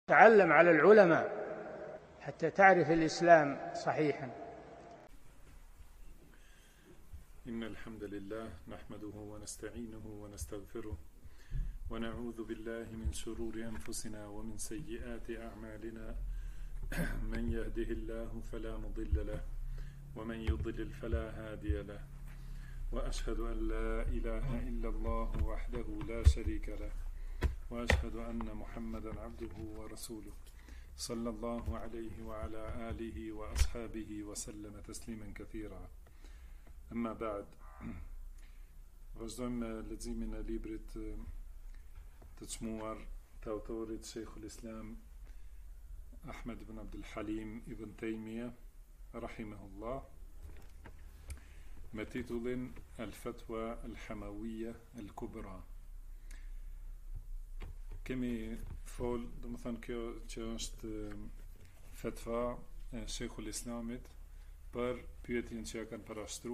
تعلم على العلماء حتى تعرف الإسلام صحيحا. إن الحمد لله نحمده ونستعينه ونستغفره ونعوذ بالله من شرور أنفسنا ومن سيئات أعمالنا من يهده الله فلا مضل له ومن يضلل فلا هادي له وأشهد أن لا إله إلا الله وحده لا شريك له وأشهد أن محمدا عبده ورسوله صلى الله عليه وعلى آله وأصحابه وسلم تسليما كثيرا. أما بعد, vazhdojmë me leximin e librit të çmuar të autorit Sheikhul Islam Ahmed ibn Abdul Halim ibn Taymiyah rahimahullah me titullin Al-Fatwa Al-Hamawiyya Al-Kubra. Kemi fol, do më thënë kjo që është fetva e Sheikhul Islamit për pyetjen që ja kanë parashtru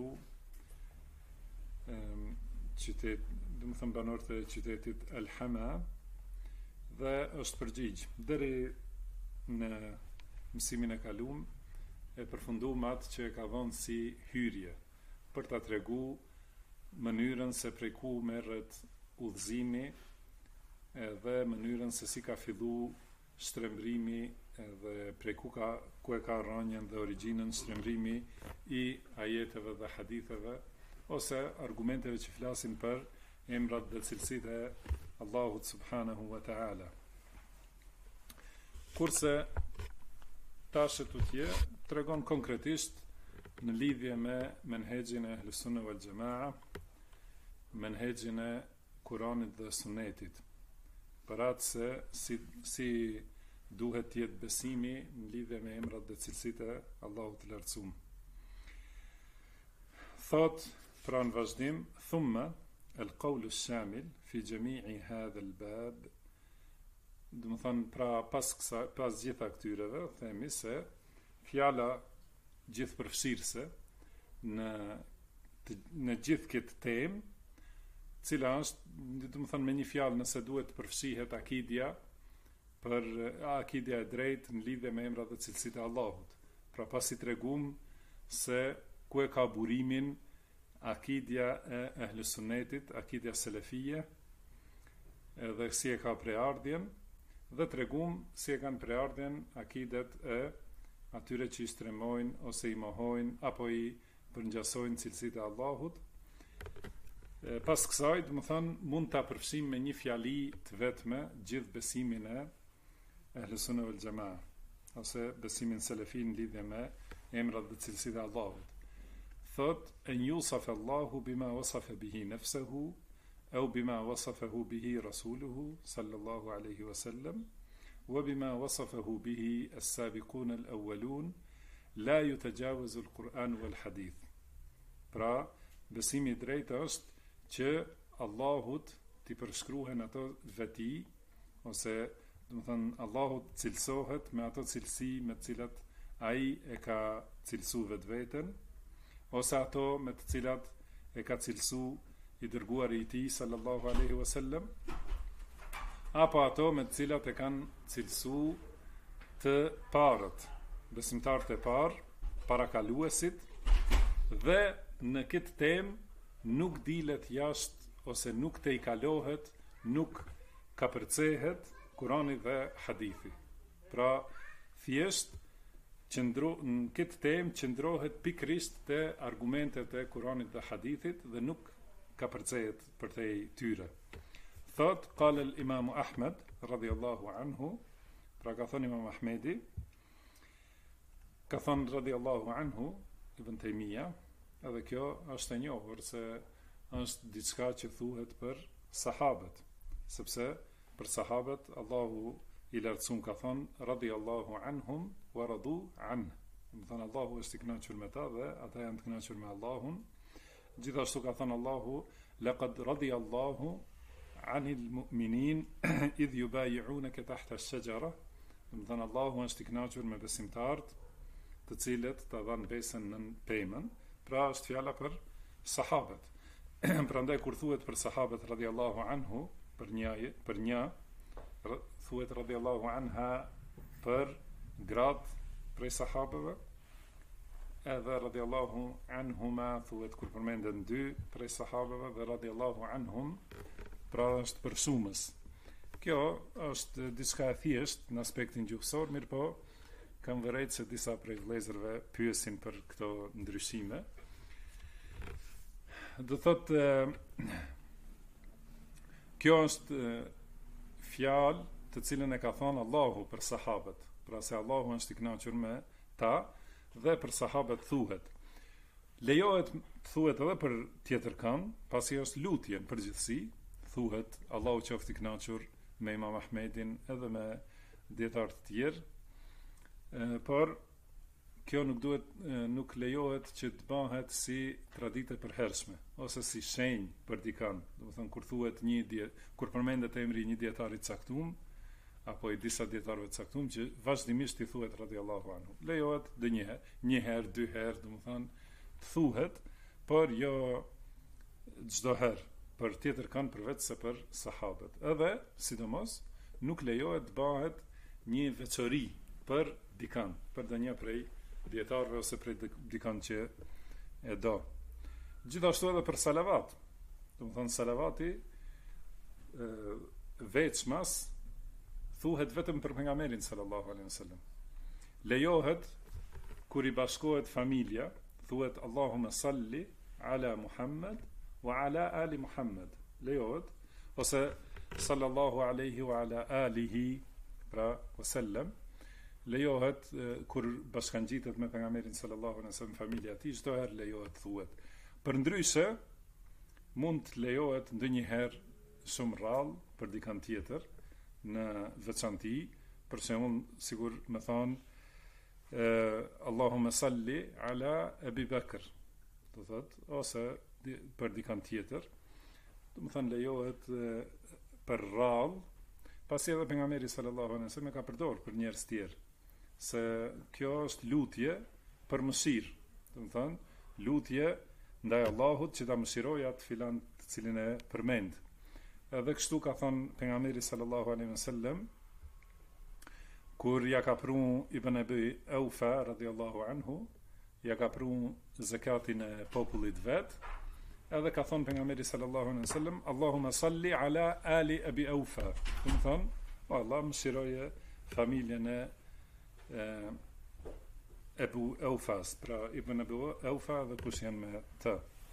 qytet, do më thënë banorët e qytetit Al-Hama, dhe është përgjigj. Deri në mësimin e kalum e përfunduam atë që e ka vënë si hyrje për ta tregu mënyrën se prej ku merret udhëzimi edhe mënyrën se si ka fillu shtrembrimi edhe prej ku e ka rënjën dhe origjinën shtrembrimi i ajeteve dhe haditheve ose argumenteve që flasin për emrat dhe cilësitë e Allahut subhanahu wa ta'ala. Kurse tashë tutje tregon konkretisht në lidhje me menhexhin e Ahlus Sunne wal Jamaa, menhexhin e Kuranit dhe Sunetit, për atë se si duhet të jetë besimi në lidhje me emrat dhe cilësitë e Allahut të lartësuar. Thot pra në vazhdim, thumma al-qawlu ash-shamil fi jami'i hadha al-bab, do të thonë pra pas gjitha këtyreve themi se fjala gjithëpërfshirëse në gjithë këtë temë, cila është, do të thënë me një fjalë, nëse duhet të përfshihet akidja për akidja e drejtë në lidhje me emrat dhe cilësitë e Allahut. Pra pasi tregum se ku e ka burimin akidja e Ahlus Sunnetit, akidja selefie, edhe si e ka preardhjen, dhe tregum si e kanë preardhjen akidet e atyre që i stremojnë ose i mohojnë apo i përngjasojnë cilësitë e Allahut. Pas kësaj, do të thënë, mund ta përfshim me një fjali të vetme gjithë besimin e Ahlus Sunne wal Jamaa, ose besimin selefi në lidhje me emrat dhe cilësitë e Allahut. Thot, en yusaf Allahu bima wasafa bihi nafsuhu au bima wasafahu bihi rasuluhu sallallahu alaihi wasallam wa bima wasafahu bihi as-sabiqun al-awwalun la yutajawazu al-Quran wal hadith. Pra, besimi i drejtë është që Allahut t'i përshkruhen ato veti, ose do të thënë Allahut cilësohet me ato cilësi me të cilat ai e ka cilësu vetveten, ose ato me të cilat e ka cilësu i dërguari i tij sallallahu alaihi wasallam, apo ato me të cilat e kanë cilësu të parët, besimtarët e parë, parakaluesit, dhe në këtë temë nuk dilet jashtë ose nuk te i kalohet, nuk ka përcehet Kurani dhe hadithi. Pra, thjesht në këtë temë qëndrohet pikrisht te argumentet e Kuranit dhe hadithit dhe nuk ka përcehet për te i tyre. Thot, qala al-Imam Ahmed radhiyallahu anhu, pra ka thënë Imam Ahmedi, ka thënë radhiyallahu anhu Ibn Taymiyah, edhe kjo është e njohur se është diçka që thuhet për sahabët, sepse për sahabët Allahu i lartësuar ka thënë radhiyallahu anhum wa radu an. Do thënë Allahu është i kënaqur me ta dhe ata janë të kënaqur me Allahun. Gjithashtu ka thënë Allahu laqad radiyallahu anil mu'minin idh yubayi'unaka tahta ash-shajara. Do thënë Allahu është i kënaqur me besimtarët, të cilët ta dhanë besën në pemën. Pra është fjala për sahabët. Prandaj kur thuhet për sahabët radhiyallahu anhu, për një thuhet radhiyallahu anha për gratë prej sahabeve, edhe radhiyallahu anhuma thuhet kur përmenden dy prej sahabeve, dhe radhiyallahu anhum pra është për shumës. Kjo është diçka e thjesht në aspektin gjuhësor, mirë po kam vërejt se disa prej vëllezërve pyesin për këto ndryshime. Do thotë kjo është fjalë të cilën e ka thënë Allahu për sahabët, pra se Allahu është i kënaqur me ta, dhe për sahabët thuhet. Lejohet thuhet edhe për tjetër kënd, pasi është lutje në përgjithësi, thuhet Allahu qoftë i kënaqur me Imam Ahmedin edhe me dietar të tjerë, por kjo nuk lejohet që të bëhet si traditë e përhershme ose si shenjë për dikën. Do të thonë kur thuhet kur përmendet emri i një dietari të caktuar apo i disa dietarëve të caktuar që vazhdimisht i thuhet radhiyallahu anhu. Lejohet një herë, dy herë, do të thonë të thuhet, por jo çdo herë për tjetër kanë përveç se për sahabët. Edhe sidomos nuk lejohet të bëhet një veçori për dikën, për ndonjë prej dietarëve ose prej dikën që e do. Gjithashtu edhe për salavat. Do të thonë salavati veçmas thuhet vetëm për pejgamberin sallallahu alaihi wasallam. Lejohet kur i bashkohet familja, thuhet Allahumma salli ala Muhammad wa ala ali Muhammad. Lejohet ose sallallahu alaihi wa ala alihi pra wasallam. Lejohet kur bashkangjitet me pejgamberin sallallahu alaihi wasallam familja e tij, çdo herë lejohet thuhet. Përndryshe mund të lejohet ndonjëherë shumë rrallë për dikën tjetër në veçanti, për shembull sigur më thon Allahumma salli ala Abi Bakr, do thot, ose për dikën tjetër, do të thonë lejohet për rrallë, pasi edhe pejgamberi sallallahu alaihi wasallam ka përdorur për njerëz tjerë, se kjo është lutje për mëshirë, do të thonë lutje ndaj Allahut që ta mëshirojë atë filan të cilin e përmend. Edhe kështu ka thënë pejgamberi sallallahu alaihi wasallam kur ja ka pru Ibn Abi Aufa radhiyallahu anhu, ja ka pru zakatin e popullit vet, edhe ka thënë pejgamberi sallallahu alaihi wasallam Allahumma salli ala ali Abi Aufa. Do të thonë, o Allah mëshiroje familjen e Abu Aufas, pra Ibn Abi Aufa dhe kush janë me të.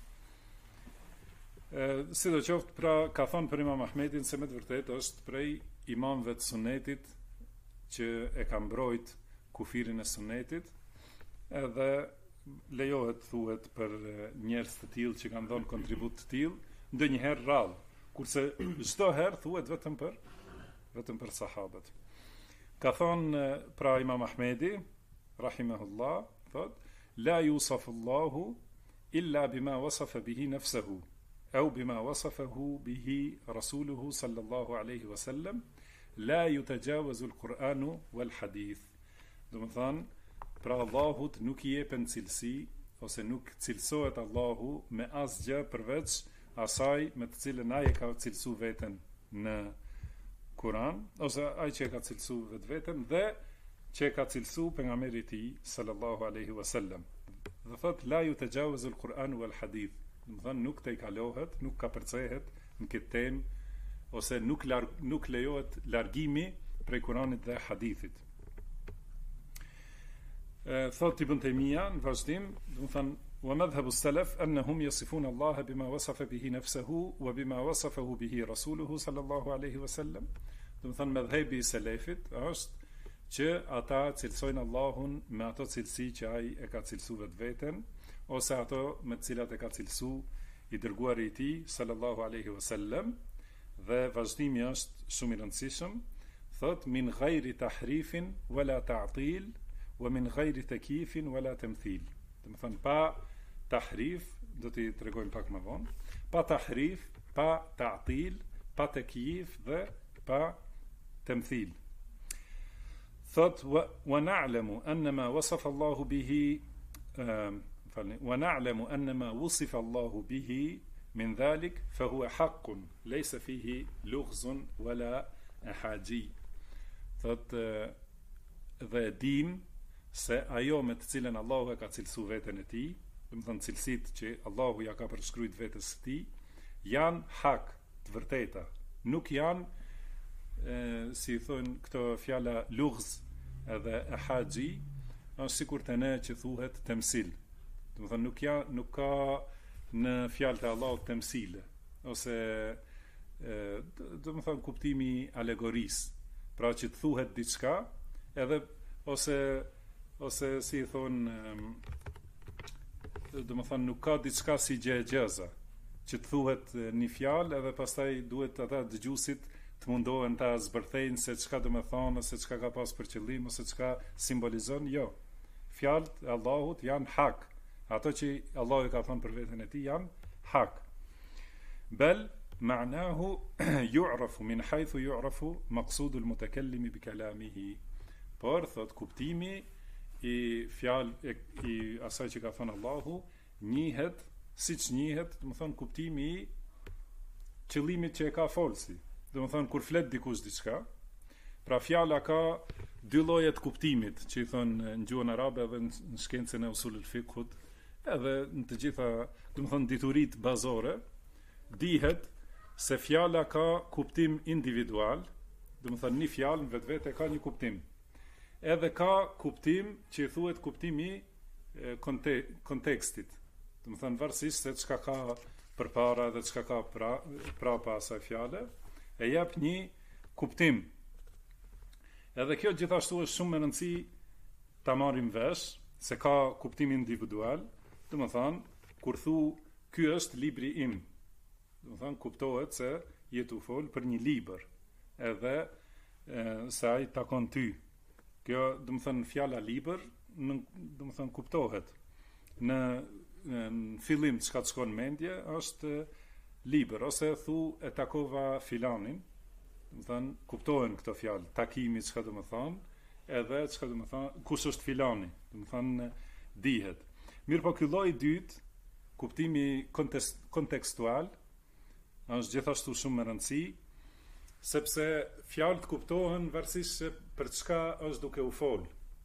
Sidoqoftë, pra ka thonë për Imam Ahmedin se me të vërtet është prej imamëve të sunetit që e ka mbrojt kufirin e sunetit, edhe lejohet thuhet për njerëz të tillë që kanë dhënë kontribut të tillë, ndonjëherë rrallë, kurse çdo herë thuhet vetëm për sahabët. Ka thonë pra Imam Ahmedi rahimahullah, thot la yusafu Allahu illa bima wasafa bihi nafsuhu au bima wasafahu bihi rasuluhu sallallahu alaihi wasallam, la yutajawazu al-Qur'anu wal hadith. Do të thonë, pra Allahut nuk i jepen cilësi ose nuk cilësohet Allahu me asgjë përveç asaj me të cilën ai e ka cilësuar veten në Kur'an, ose ai që e ka cilësuar vetveten dhe që e ka cilësuar pejgamberi i tij sallallahu alaihi wasallam. Dhe thot la yutajawazu al-Qur'anu wal hadith. Do të thonë nuk te i kalohet, nuk ka përcehet në këtë temë, ose nuk lejohet largimi prej Kuranit dhe hadithit. Thot Ibn Taymija në vazhdim, do të thonë wa madhhabu as-salaf annahum yasifuna Allah bima wasafa bihi nafsuhu wa bima wasafahu bihi rasuluhu sallallahu alaihi wasallam. Do të thonë madhhabi i selefit është që ata cilësojnë Allahun me ato cilësi që ai e ka cilësuar vetveten, ose ato me të cilat e ka cilësuar i dërguari i tij sallallahu alaihi wasallam. Dhe vazhdimi është shumë i rëndësishëm, thot min ghayri tahrifin wala ta'til wa min ghayri takyifin wala tamthil. Do të thonë pa tahrif, do t'i tregojmë pak më vonë, pa tahrif, pa ta'til, pa takyif dhe pa tamthil. Thot wa na'lamu anna ma wasafa Allahu bihi ونعلم أن ما وصف الله به من ذلك فهو حق ليس فيه لغز ولا e haxhi. Thot dhe e din se ajo me të cilën Allahu e ka cilësu veten e tij, do të thënë cilësitë që Allahu ja ka përshkruajtur vetes së tij, janë hak, të vërteta. Nuk janë si thonë këto fjala lughz edhe e haxhi, është sikur të ne që thuhet temsil. Do të thënë nuk ka në fjalët e Allahut temsile, ose do të thënë kuptimi alegorisë. Pra që të thuhet diçka, edhe ose si thon do të thënë nuk ka diçka si gjë e gjëza, që të thuhet një fjalë edhe pastaj duhet ata dëgjuesit të mundohen ta zbërthejnë se çka do të thonë, ose çka ka pas për qëllim, ose çka simbolizon. Jo. Fjalët e Allahut janë hak. Ato që Allahu ka thënë për veten e tij janë hak. Bel ma'nahu yu'rafu min haythu yu'rafu maqsudu al-mutakallimi bi kalamihi. Por thot kuptimi i fjalë i asaj që ka thënë Allahu njihet siç njihet, do të thonë kuptimi i qëllimit që e ka folsi. Do të thonë kur flet dikush diçka, pra fjala ka dy lloje të kuptimit, që i thonë në gjuhën arabe edhe në shkencën e usulul fiqhut, edhe në të gjitha, do të thonë dituritë bazore, dihet se fjala ka kuptim individual, do të thonë një fjalë në vetvete ka një kuptim. Edhe ka kuptim që i thuhet kuptimi kontekstit. Do të thënë varësisht se çka ka përpara dhe çka ka prapa asaj fjale, e jep një kuptim. Edhe kjo gjithashtu është shumë e rëndësi ta marrim vesh se ka kuptim individual, do të thënë kur thu ky është libri im, do të thënë kuptohet se je tu fol për një libër, edhe se ai takon ty. Kjo do të thënë fjala libër, do të thënë kuptohet në fillim çka të shkon mendje është libër, ose thu e takova filanin, do të thënë kuptohen këto fjalë, takimi çka do të thonë, edhe çka do të thonë kush është filani, do të thonë dihet. Mirë po ky lloj i dytë, kuptimi kontekstual, është gjithashtu shumë me rëndësi, sepse fjalët kuptohen varësisht se për çka është duke u fol.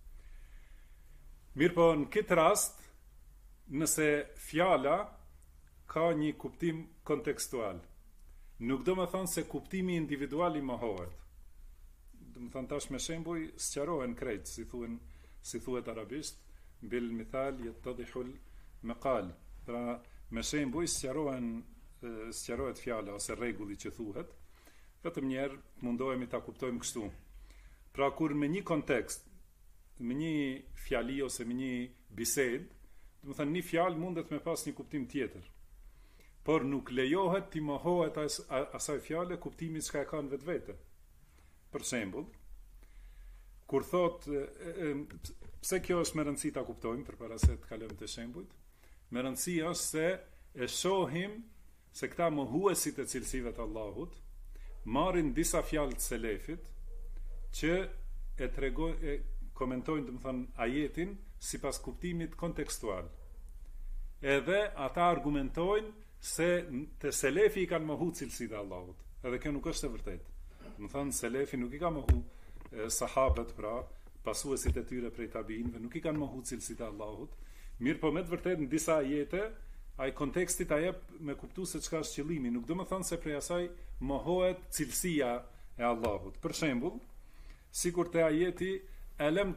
Mirë po në këtë rast, nëse fjala ka një kuptim kontekstual, nuk do me thonë se kuptimi individual i mohohet. Do me thonë tash me shembuj sqarohen krejt, si thuhet arabisht, bil mithal yattadihul maqal. Pra me shembuj sqarohet fjala ose rregulli që thuhet, vetëm njerë mundohemi ta kuptojmë kështu. Pra kur me një kontekst, me një fjali ose me një bisedë, do të thënë një fjalë mundet me pas një kuptim tjetër. Por nuk lejohet ti mohohet asaj fjale kuptimi çka e ka në vetvete. Për shembull, kur thot pse kjo është me rëndësi ta kuptojmë përpara se të kalojmë te shembujt, me rëndësi është se e shohim se këta mohuesit e cilësive të Allahut marrin disa fjalë të selefit që e komentojnë, do të thënë, ajetin sipas kuptimit kontekstual. Edhe ata argumentojnë se te selefi i kanë mohu cilësitë e Allahut. Edhe kjo nuk është e vërtetë. Do të thënë selefi nuk i ka mohu sahabët, pra pasuesit e tyre prej tabiinëve, nuk i kanë mohu cilësitë e Allahut. Mirë po me të vërtetë në disa ajete ai kontekstit a jep me kuptu se çka është qëllimi. Nuk do të thonë se prej asaj mohohet cilësia e Allahut. Për shembull, sikur te ajeti Alam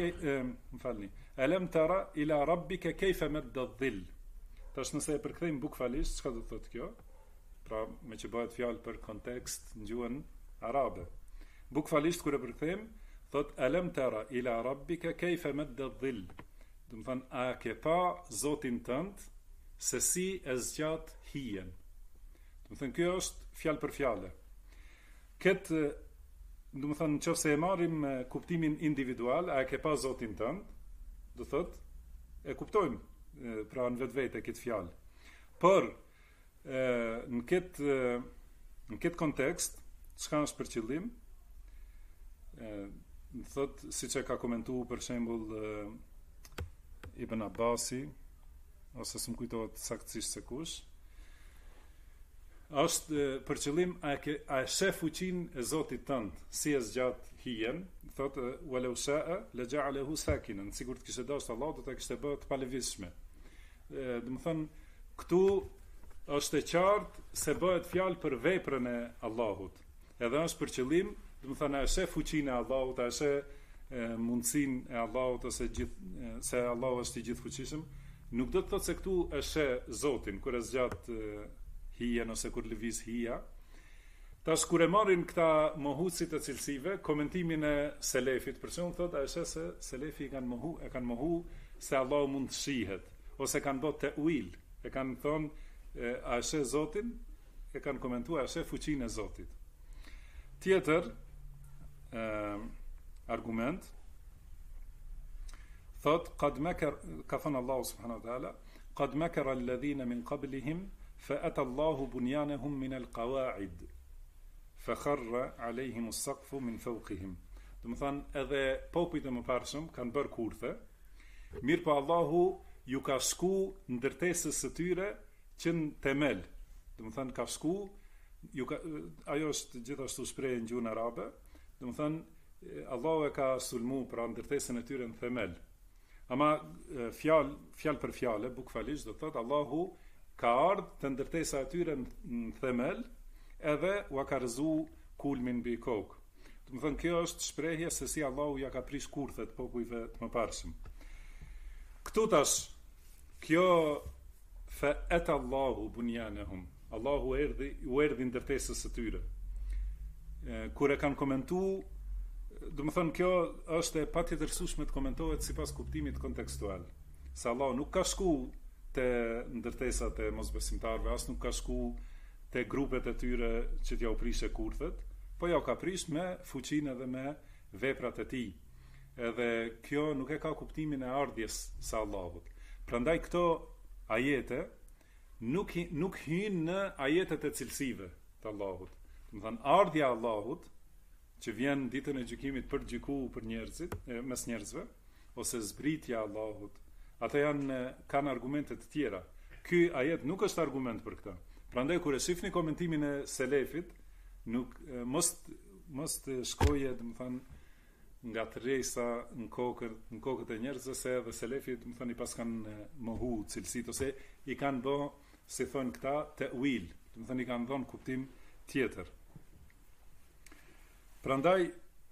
tara ila rabbika kayfa madda dhill. Tash nëse e përkthejmë bukfalisht, çka do të thotë kjo? Pra, me që bëhet fjalë për kontekst në gjuhën arabe. Bukfalisht kur e përkthejmë, thot alam tara ila rabbika kayfa madda dhill. Do të thonë, a ke pa Zotin tënd se si e zgjat hijen. Do të thonë, kjo është fjalë për fjalë. Këtë do të thonë nëse e marrim kuptimin individual, a e ke pa Zotin tënd, do thot e kuptojmë pra në vetvete këtë fjalë. Por në këtë kontekst, çka është për qëllim? Thot siç e ka komentuar për shembull Ibn Abbasi, ose s'm kujtohet saktësisht se kush, është për qëllim a sheh fuqinë e Zotit tënd, si e zgjat hijen, thotë walau sha'a la ja'alahu sakinan, sikur të kishte dashur Allah do ta kishte bërë të palëvizshme. Do të thonë këtu është e qartë se bëhet fjalë për veprën e Allahut. Edhe është për qëllim, do të thonë a sheh fuqinë e Allahut, a sheh mundësinë e Allahut ose se Allahu është i gjithfuqishëm, nuk do të thotë se këtu e sheh Zotin kur e zgjat hijen ose kur lëviz hija. Tash kur e marrin këta mohuesit të cilësive, komentimin e selefit, për shembull thotë a sheh se selefi e kanë mohu se Allahu mund të shihet, ose kanë bërë te'wil, e kanë thonë a sheh Zotin, e kanë komentuar a sheh fuqinë e Zotit. Tjetër argument thot qad makar ka thënë Allahu subhanahu wa taala qad makara alladhina min qablihim fa ata Allahu bunyanahum min alqawa'id fa kharra alayhim as-saqfu min fawqihim. Do të thonë edhe popujt e mëparshëm kanë bërë kurthe, mirë po Allahu ju ka shku ndërtesës së tyre që në temel. Do të thonë ka shku ajo është gjithashtu shprehje në gjuhën arabe, do të thonë Allahu e ka sulmu pra ndërtesën e tyre në themel. Ama fjalë për fjalë, bukfalisht do thotë Allahu ka ardhur të ndërtesa e tyre në themel, edhe u ka rëzu kulmin mbi kokë. Do të thonë kjo është shprehje se si Allahu ja ka prish kurthet popujve të mëparshëm. Këtu tash kjo fa ata Allahu bunyanahum, Allahu u erdhi ndërtesës së tyre. Kur e kanë komentuar, do të thonë kjo është e patjetërsueshme të komentohet sipas kuptimit kontekstual. Se Allahu nuk ka shku te ndërtesat e mosbesimtarëve, as nuk ka shku te grupet e tyre që t'ja u prishe kurthet, po ja u ka prish me fuqinë edhe me veprat e tij. Edhe kjo nuk e ka kuptimin e ardhjes së Allahut. Prandaj këto ajete nuk hyjnë në ajetet e cilësive të Allahut. Do të thonë ardhja e Allahut që vjen ditën e gjykimit për të gjykuar për njerëzit, mes njerëzve, ose zbritja e Allahut. Ata kanë argumente të tjera. Ky ajet nuk është argument për këtë. Prandaj kur e shihni komentimin e selefit, nuk mos të shkoje, do të thonë, nga tërresa në kokët e njerëzve, se edhe selefit, do të thonë, i pas kanë mohu cilësitë ose i kanë bë, si thonë këta, te'wil, do të thonë i kanë dhënë kuptim tjetër. Prandaj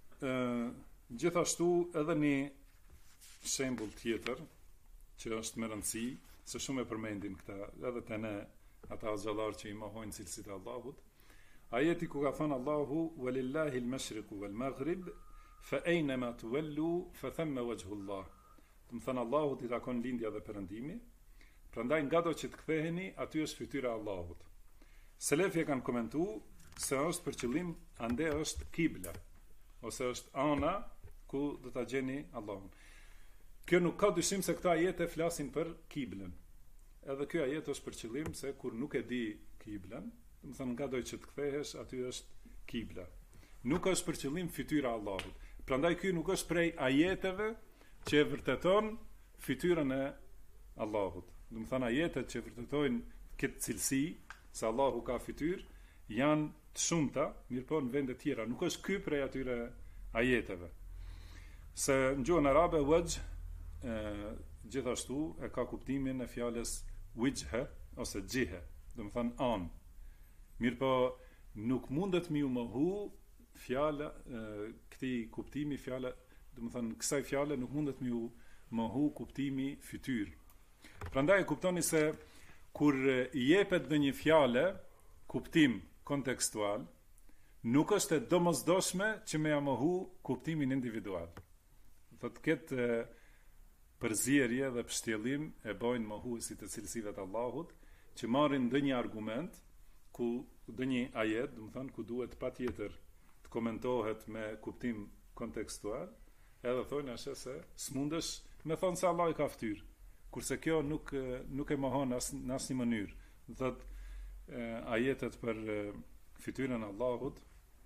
gjithashtu edhe një shembull tjetër që është më rëndësi, se shumë e përmendin këta edhe te ne ata xhallar që i mohojnë cilësitë e Allahut. Ajeti ku ka thënë Allahu walillahi al-mashriqu wal-maghrib fa aynama tuwallu fa thamma wajhu Allah. Do të thënë Allahut i takon lindja dhe perëndimi. Prandaj ngado që të ktheheni, aty është fytyra e Allahut. Selefi kanë komentuar se është për qëllim ande është kibla, ose është ana ku do ta gjeni Allahun. Kjo nuk ka dyshim se këta ajete flasin për kiblën. Edhe ky ajet është për qëllim se kur nuk e di kiblën, do të thonë ngadoj që të kthehesh, aty është kibla. Nuk është për qëllim fytyra e Allahut. Prandaj ky nuk është prej ajeteve që e vërteton fytyrën e Allahut. Do të thonë ajetet që vërtetojnë këtë cilësi se Allahu ka fytyrë janë të shumta, mirëpo në vende tjera. Nuk është ky prej atyre ajeteve. Se në gjuhën arabe wajh gjithashtu e ka kuptimin e fjalës wijhe ose jihe, do të thonë anë. Mirëpo nuk mundet mi u mohu fjala këtij kuptimi fjala, do të thonë kësaj fjale nuk mundet mi u mohu kuptimi fytyrë. Prandaj e kuptoni se kur i jepet ndonjë fjale kuptim kontekstual, nuk është e domosdoshme që me ja mohu kuptimin individual. Do të ketë përzierje dhe pështjellim e bojnë mohuesit e cilësive të Allahut, që marrin ndonjë argument ku ndonjë ajet, do të thonë ku duhet patjetër të komentohet me kuptim kontekstual, edhe thonë ashe se s'mundesh me thonë se Allah i ka fytyrë, kurse kjo nuk e mohon në asnjë mënyrë. Do thotë ajetet për fytyrën e Allahut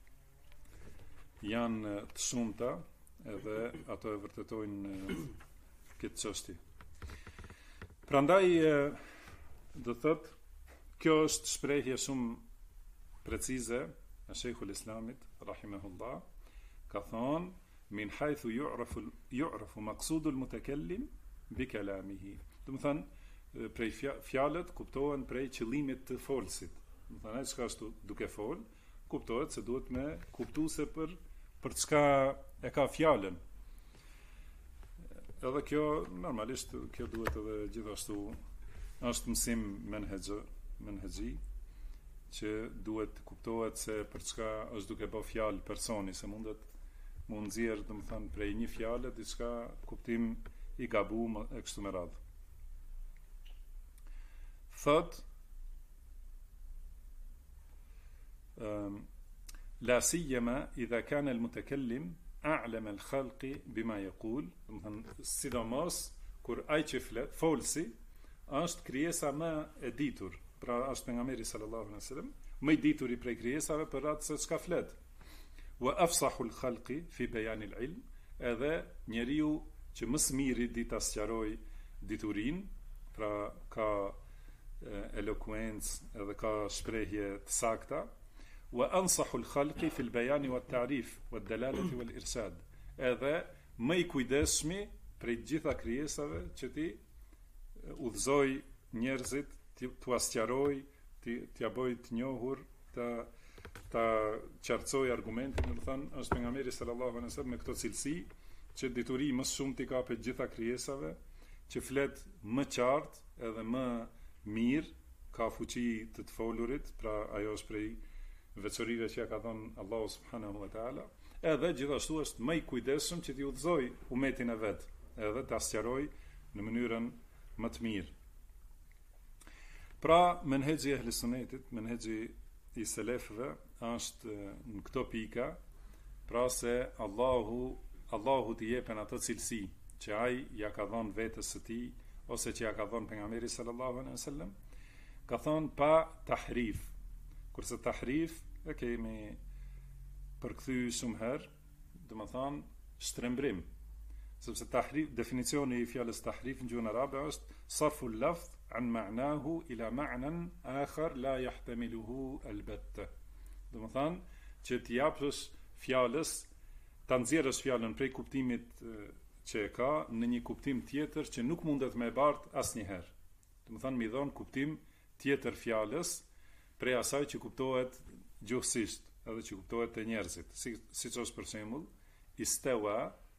janë të shumta, edhe ato e vërtetojnë këtë çështje. Prandaj do thotë kjo është shprehje shumë precize e Sheikhul Islamit rahimahullah ka thonë min haythu yu'rafu maqsudul mutakallim bi kalamihi. Do të thënë prej fjalët kuptohen prej qëllimit të folësit. Do të thënë ai çka ashtu duke fol, kuptohet se duhet me kuptuese për çka e ka fjalën. Edhe kjo normalisht kjo duhet edhe gjithashtu është mësim menhexhi që duhet kuptohet se për çka është duke bë fjalë personi, se mund nxjerr domethënë prej një fjale diçka kuptim i gabuar e kështu me radhë. Thot la siyama idha kana al-mutakallim a'lam al-khalqi bima yaqul, domethënë sidomos kur ai që flet, folsi është krijesa më e ditur, pra është pejgamberi sallallahu alaihi wasallam, më i ditur i prej krijesave për atë se çka flet. Wa afsahu al-khalqi fi bayan al-ilm, edhe njeriu që më së miri di ta sqaroj diturin, pra ka elokuencë edhe ka shprehje të sakta. Wa ansahu al-khalqi fi al-bayan wa at-ta'rif wa ad-dalalati wa al-irsad, edhe më i kujdesshmi prej gjitha krijesave që ti udhëzoj njerëzit, t'u sqaroj, t'ia bëj të njohur, ta qartësoj argumentin, do të thënë është pejgamberi sallallahu alaihi wasallam me këto cilësi që dituri më shumë t'i kapet gjitha krijesave, që flet më qartë edhe më mirë, ka fuqi të folurit, pra ajo është prej veçorive që ja ka dhënë Allahu subhanahu wa taala, edhe gjithashtu është më i kujdesshëm që t'i udhëzoj umetin e vet, edhe ta sqaroj në mënyrën më të mirë. Pra, menhexhi e ehli sunetit, menhexhi i selefëve është në këto pika, pra se Allahu t'i jepen ato cilësi që ai ja ka dhënë vetes së tij ose që ja ka dhënë pejgamberit sallallahu alaihi wasallam, ka thonë pa tahrif. Kurse tahrif e kemi përkthy shumë herë, do të thonë shtrembrim. Sepse tahrif, definicioni i fjalës tahrif në gjuhën arabe është sarfu al-lafz an ma'nahu ila ma'nan akhar la yahtamiluhu albatta. Do të thonë që t'i japësh fjalës, ta nxjerrësh fjalën prej kuptimit që e ka në një kuptim tjetër që nuk mundet me e bart asnjëherë. Do të thonë mi dhon kuptim tjetër fjalës prej asaj që kuptohet gjuhësisht, edhe që kuptohet te njerëzit. Siç është për shembull istawa,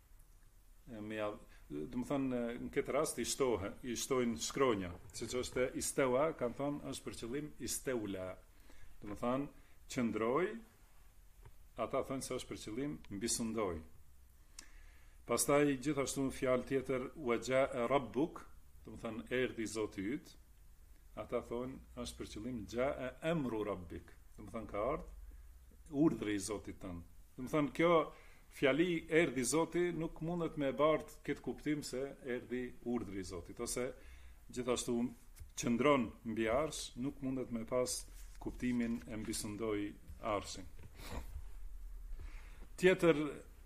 do të thonë në këtë rast i shtojnë shkronja, siç është istawa, kanë thonë është për qëllim istaula. Do të thonë qëndroi, ata thonë se është për qëllim mbisundoi. Pastaj gjithashtu në fjalë tjetër waja'a rabbuk, do të thonë erdhi Zoti yt, ata thonë është për qëllim ja'a amru rabbik, do të thonë ka ardhur urdhri i Zotit tënd. Do të thonë kjo fjali erdhi Zoti nuk mundet me bart këtë kuptim se erdhi urdhri i Zotit, ose gjithashtu qëndron mbi arsh nuk mundet me pas kuptimin e mbisundoi arshin. Tjetër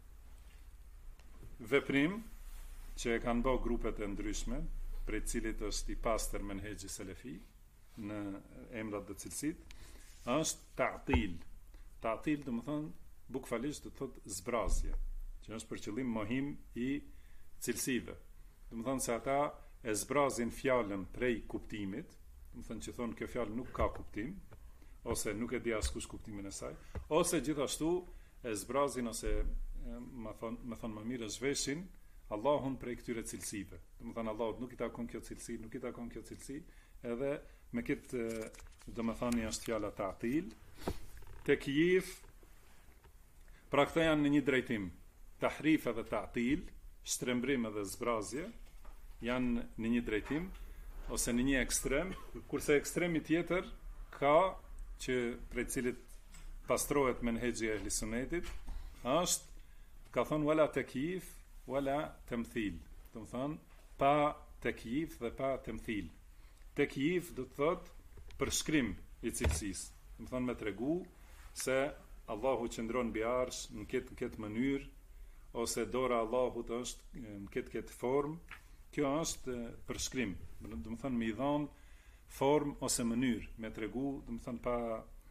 veprim që e kanë bërë grupet e ndryshme, prej cilit është i pastër menhexhi selefi në emrat dhe cilësit, është ta'til. Ta'til do të thonë bukfalisht do të thotë zbrazje, që është për qëllim mohim i cilësive. Do të thonë se ata e zbrazin fjalën prej kuptimit, do të thonë që thonë kjo fjalë nuk ka kuptim, ose nuk e di askush kuptimin e saj, ose gjithashtu e zbrazin ose më thonë më mirë zhveshin Allahun prej këtyre cilësive. Do të thonë Allahut nuk i takon kjo cilësi, nuk i takon kjo cilësi, edhe me këtë do të thonë është fjala ta'til, tekyif. Pra këta janë në një drejtim, tahrif edhe ta'til, shtrembrim edhe zbrazje, janë në një drejtim, ose në një ekstrem, kurse ekstremi tjetër ka që prej cilit pastrohet menhexhi e ehli sunetit, është, ka thonë, wala tekyif, wala temthil. Do të thonë, pa tekyif dhe pa temthil. Tekyif do të thotë përshkrim i cilësisë. Do të thonë me tregu se Allahu qëndron mbi arsh në këtë mënyrë, ose dora Allahut është në këtë formë. Kjo është përshkrim, do të thonë me i dhon formë ose mënyrë, me tregu, do të thonë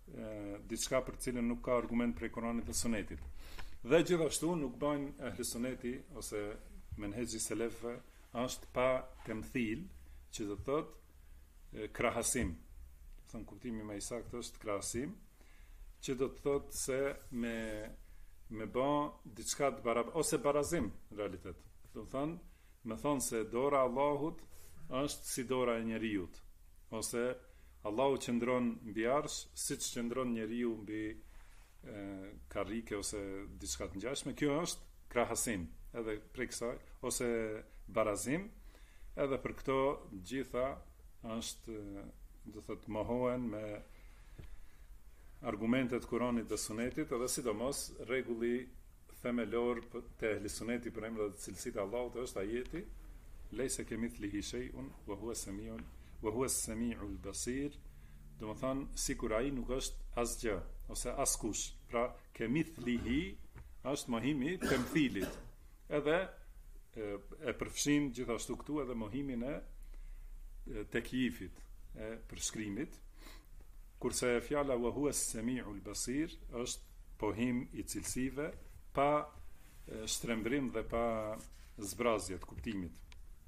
diçka për cilën nuk ka argument prej Kuranit dhe Sunetit. Dhe gjithashtu nuk bajnë ehli suneti ose menhexhi selefëve është pa temthil, që do thotë krahasim. Thon kuptimi më i saktë është krahasim, që do të thotë se me bë diçka të ose barazim në realitet. Do të thonë, me thonë se dora e Allahut është si dora e njerëzit, ose Allahu qëndron mbi arsh siç qëndron njeriu mbi karrike ose diçka të ngjashme. Kjo është krahasim, edhe prej kësaj, ose barazim, edhe për këto gjitha është, do thotë, mohohen me argumentet Kuranit dhe Sunetit, edhe sidomos rregulli themelor të ehli suneti për emrat dhe cilësitë e Allahut është ajeti lejse kemithlihi shay'un wa huwa as-sami'ul basir. Do të thonë, sikur ai nuk është asgjë ose askush. Pra, kemithlihi është mohimi të temthilit. Edhe e përfshin gjithashtu këtu edhe mohimin e tekyifit, e përshkrimit, kurse fjala wa huwa as-sami'ul basir është pohim i cilësive pa shtrembrim dhe pa zbrazje të kuptimit.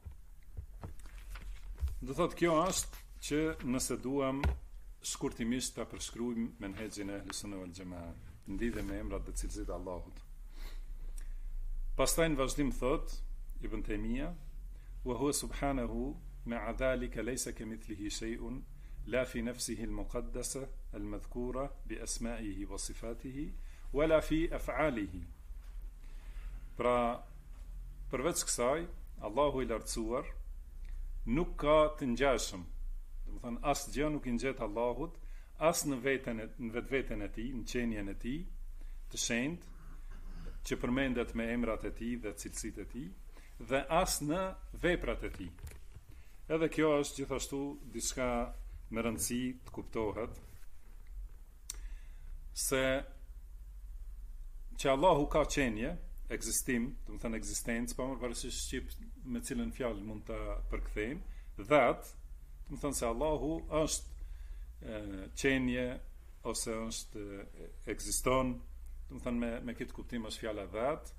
Do thotë, kjo është që nëse duam shkurtimisht ta përshkruajmë menhexhin e Ahlus Sunnah wal Jamaa në lidhje me emrat dhe cilësitë e Allahut. Pastaj në vazhdim thot Ibn Taymija, wa huwa subhanahu ma'a dhalika laysa kamithlihi shay'un la fi nafsihi al-muqaddasa al-madhkura bi asma'ihi wa sifatihi wala fi af'alihi. Pra, përveç kësaj, Allahu i lartësuar nuk ka të ngjashëm. Do të thonë, asgjë nuk i ngjet Allahut, as në vetveten e tij, në qenien e tij, të shenjtë, që përmendet me emrat e tij dhe cilësitë e tij, dhe as në veprat e tij. Edhe kjo është gjithashtu diçka me rëndësi të kuptohet, se që Allahu ka qenje, ekzistim, do të thënë ekzistencë, pa më parësisht shqip me cilën fjalë mund ta përkthejmë, dhat, do të thënë se Allahu është qenje ose është ekziston, do të thënë me këtë kuptim është fjala dhat.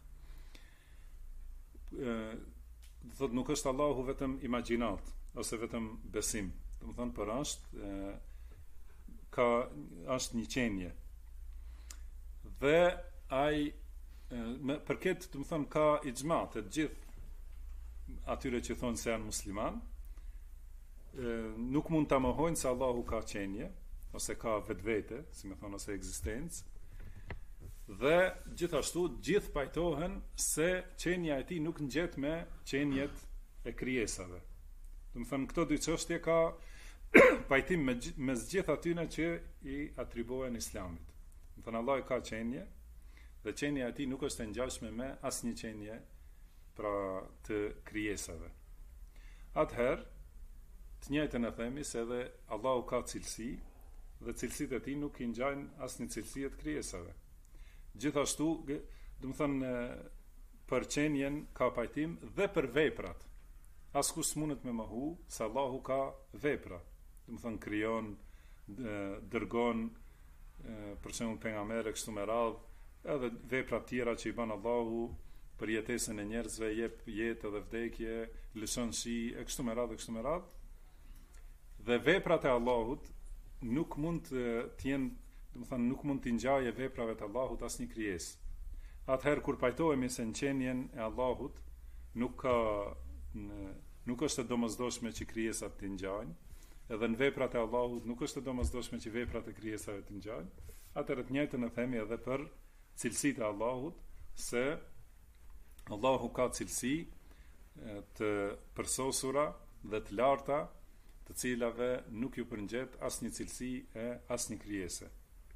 Do thotë, nuk është Allahu vetëm imagjinat ose vetëm besim, do të thënë, por është një qenje. Dhe ai për këtë, do të thënë, ka ixhma të gjithë atyre që thonë se janë musliman, nuk mund ta mohojnë se Allahu ka qenje ose ka vetvete, si më thonë, ose ekzistencë. Dhe gjithashtu gjithë pajtohen se qenja e tij nuk ngjet me qenjet e krijesave. Do të thënë, këto dy çështje ka pajtim me gjithë atyre që i atribuohen Islamit. Do të thënë, Allahu ka qenje dhe qenja e tij nuk është e ngjashme me asnjë qenje pra të krijesave. Atëherë, të njëjtën e themi se edhe Allahu ka cilësi dhe cilësitë e tij nuk i ngjajnë asnjë cilësi të krijesave. Gjithashtu, do të thënë, për qenjen ka pajtim dhe për veprat. Askush s'mundet me mohu se Allahu ka vepra. Do të thënë, krijon, dërgon, për shembull pejgamberë kështu me radhë, edhe vepra të tjera që i bën Allahu për jetesën e njerëzve, jep jetë dhe vdekje, lëshon shi, e kështu me radhë. Dhe veprat e Allahut nuk mund të jenë, do të thënë, nuk mund të ngjaje veprave të Allahut asnjë krijesë. Atëherë kur pajtohemi se në qenjen e Allahut nuk është e domosdoshme që krijesat të ngjajnë, edhe në veprat e Allahut nuk është e domosdoshme që veprat e krijesave të ngjajnë, atëherë të njëjtën e themi edhe për cilësitë e Allahut, se Allahu ka cilësi të përsosura dhe të larta, të cilave nuk ju përngjet asnjë cilësi e asnjë krijese.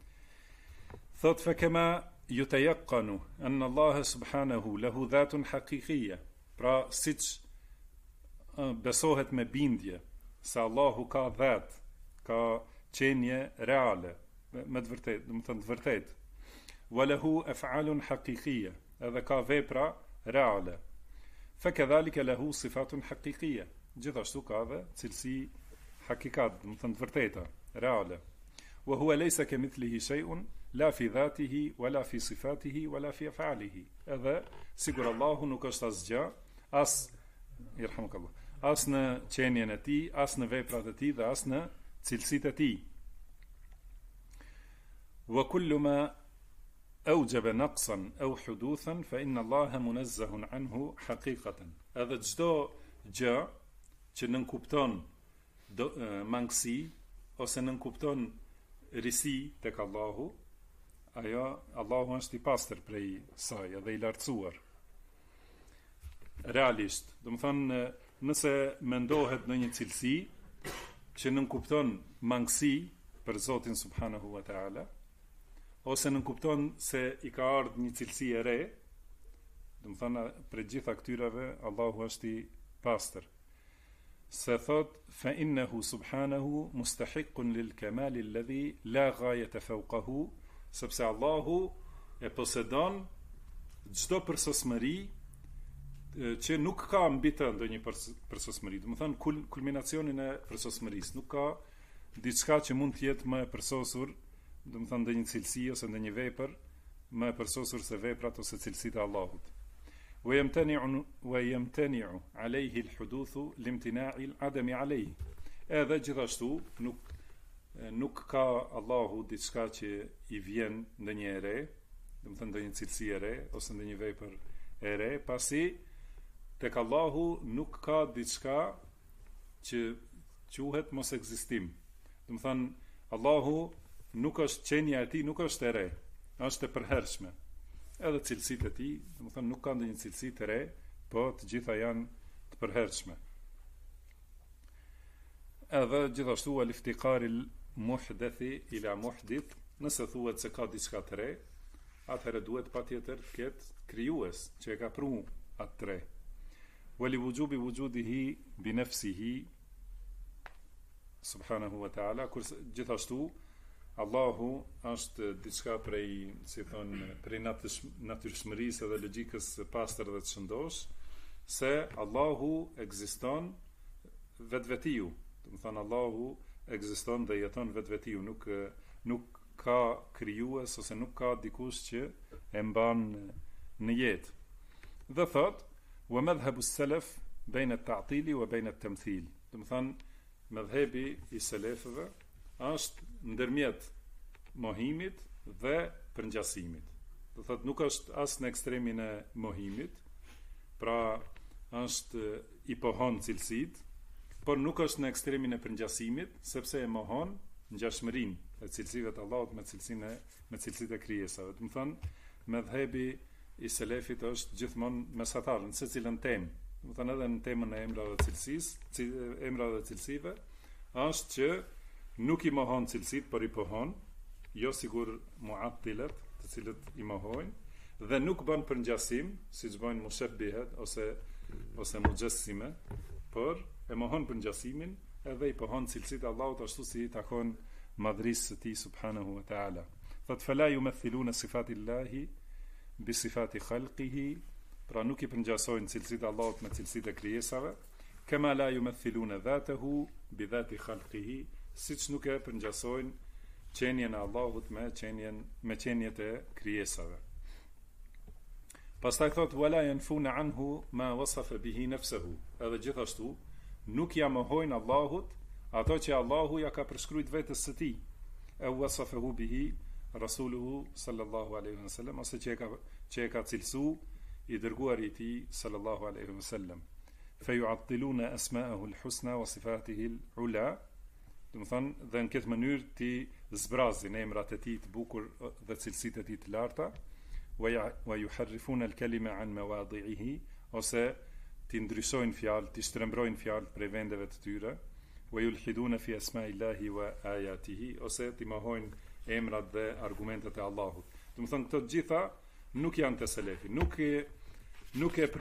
Thot fa kama yutayaqqanu anna Allah subhanahu lahu dhatun haqiqiyya. Pra, siç besohet me bindje se Allahu ka dhat, ka qenje reale, me të vërtetë, do të thënë të vërtetë. Wa lahu af'alun haqiqiyya, edhe ka vepra reale. Fa kadhalika lahu sifatun haqiqiyya. Gjithashtu ka dhe cilësi hakikat, do të thënë të vërteta, reale. وهو ليس كمثله شيء لا في ذاته ولا في صفاته ولا في أفعاله. هذا sigur Allahu nuk është asgjë, yarhamukallah, as në qenien e tij, as në veprat e tij dhe as në cilësitë e tij. وكل ما أوجب نقصا أو حدوثا فإن الله منزه عنه حقيقة. Edhe çdo gjë që nënkupton mangësi ose nënkupton risi tek Allahu, ajo Allahu është i pastër prej saj dhe i lartësuar. Realisht, do të thonë, nëse mendohet në një cilësi që nënkupton mangësi për Zotin subhanahu wa taala, ose nënkupton se i ka ardhur një cilësi e re, do të thonë, për gjitha këtyrave Allahu është i pastër. Se thot fa innahu subhanahu mustahiqun lil kamal alladhi la ghayata fawqahu, sepse Allahu e posedon çdo përsosmëri që nuk ka mbi të ndonjë përsosmëri. Do të thonë kulminacionin e përsosmërisë, nuk ka diçka që mund të jetë më e përsosur, do të thonë ndonjë cilësi ose ndonjë vepër më e përsosur se veprat ose cilësitë e Allahut. ويمتنع عليه الحدوث لامتناع العدم عليه. Edhe gjithashtu nuk ka Allahu diçka që i vjen ndonjë e re, do të thonë ndonjë cilësi e re ose ndonjë vepër e re, pasi tek Allahu nuk ka diçka që quhet mos ekzistim. Do të thonë Allahu nuk është qenia e tij, nuk është e re, është e përhershme. Edhe cilësitë e tij, do të thonë nuk ka ndonjë cilësi të re, po të gjitha janë të përhershme. Edhe gjithashtu al-iftiqari al-muhdathi ila muhdith, nëse thuhet se ka diçka të re, atëherë duhet patjetër të ketë krijues që e ka pru atë të re. Wa li wujubi wujudihi bi nafsihi subhanahu wa ta'ala, kurse gjithashtu Allahu është diçka prej, si thonë, prej natyrshmërisë dhe logjikës së pastër dhe të shëndosh, se Allahu ekziston vetvetiu. Do të thonë Allahu ekziston dhe jeton vetvetiu, nuk ka krijues ose nuk ka dikush që e mban në jetë. Dhe thot, wa madhhabu as-salaf bayna at-ta'til wa bayna at-tamthil. Do të thonë madhhabi i selefëve është ndërmjet mohimit dhe përngjasimit. Do thotë nuk është as në ekstremin e mohimit, pra është i pohon cilësit, por nuk është në ekstremin e përngjasimit, sepse e mohon ngjashmërinë e cilësive të Allahut me cilësitë e krijesave. Do të thonë madhhabi i selefit është gjithmonë mesatar në secilën temë. Do të thonë edhe në temën e emrave dhe cilësive, është që nuk i mohon cilësit, por i pohon, jo sigur muattilet, të cilët i mohojnë, dhe nuk bën përngjasim, siç bëjnë mushabbihet ose mujassime, por e mohon përngjasimin edhe i pohon cilësitë e Allahut ashtu si i takon madhrisë së tij subhanahu wa ta'ala. Thot fala yumathiluna sifatillahi bi sifati khalqihi, pra nuk i përngjasojnë cilësitë e Allahut me cilësitë e krijesave, kama la yumathiluna dhatahu bi dhati khalqihi, siç nuk e përngjasojnë qenien e Allahut me qenjet e krijesave. Pastaj thot wala yanfuna anhu ma wasafa bihi nafsuhu. Edhe gjithashtu nuk ja mohojnë Allahut ato që Allahu ja ka përshkruajt vetes së tij, e wasafahu bihi rasuluhu sallallahu alaihi wasallam, ose që e ka cilësu i dërguari i tij sallallahu alaihi wasallam. Fa yu'attiluna asma'ahu al-husna wa sifatihi al-ula. Do të thonë, dhe në këtë mënyrë ti zbrazin emrat e tij të bukur dhe cilësitë e tij të larta, wa yuharrifuna al-kalima an mawadhi'ihi, ose ti ndryshojnë fjalë, ti shtrembrojnë fjalë prej vendeve të tyre, wa yulhiduna fi asma'illahi wa ayatihi, ose ti mohojnë emrat dhe argumentet e Allahut. Do të thonë, këto të gjitha nuk janë të selefi, nuk e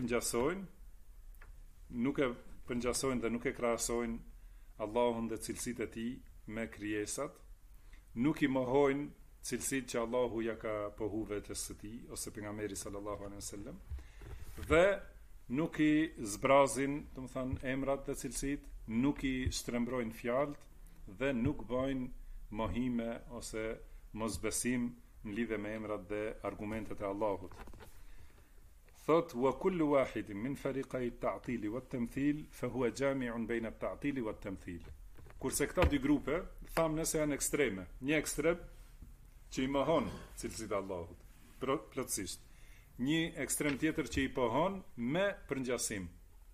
përngjasojnë dhe nuk e krahasojnë Allahun dhe cilësitë e tij me krijesat, nuk i mohojnë cilësitë që Allahu ja ka pohu vetes së tij ose pejgamberi sallallahu alaihi wasallam, dhe nuk i zbrazin, do të thonë, emrat dhe cilësitë, nuk i shtrembrojnë fjalët dhe nuk bëjnë mohime ose mosbesim në lidhje me emrat dhe argumentet e Allahut. Thot wa kullu wahidin min fariqai at-ta'til wa at-tamthil fa huwa jami'un bayna at-ta'til wa at-tamthil. Kurse këta dy grupe thamë nëse janë ekstreme, një ekstrem që i mohon cilësitë e Allahut plotësisht, një ekstrem tjetër që i pohon me përngjasim.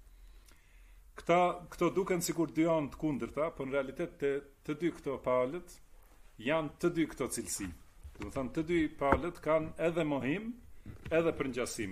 Këto duken sikur dy anë të kundërta, por në realitet të dy këto palët janë të dy këto cilësi. Do të thonë të dy palët kanë edhe mohim, edhe përngjasim.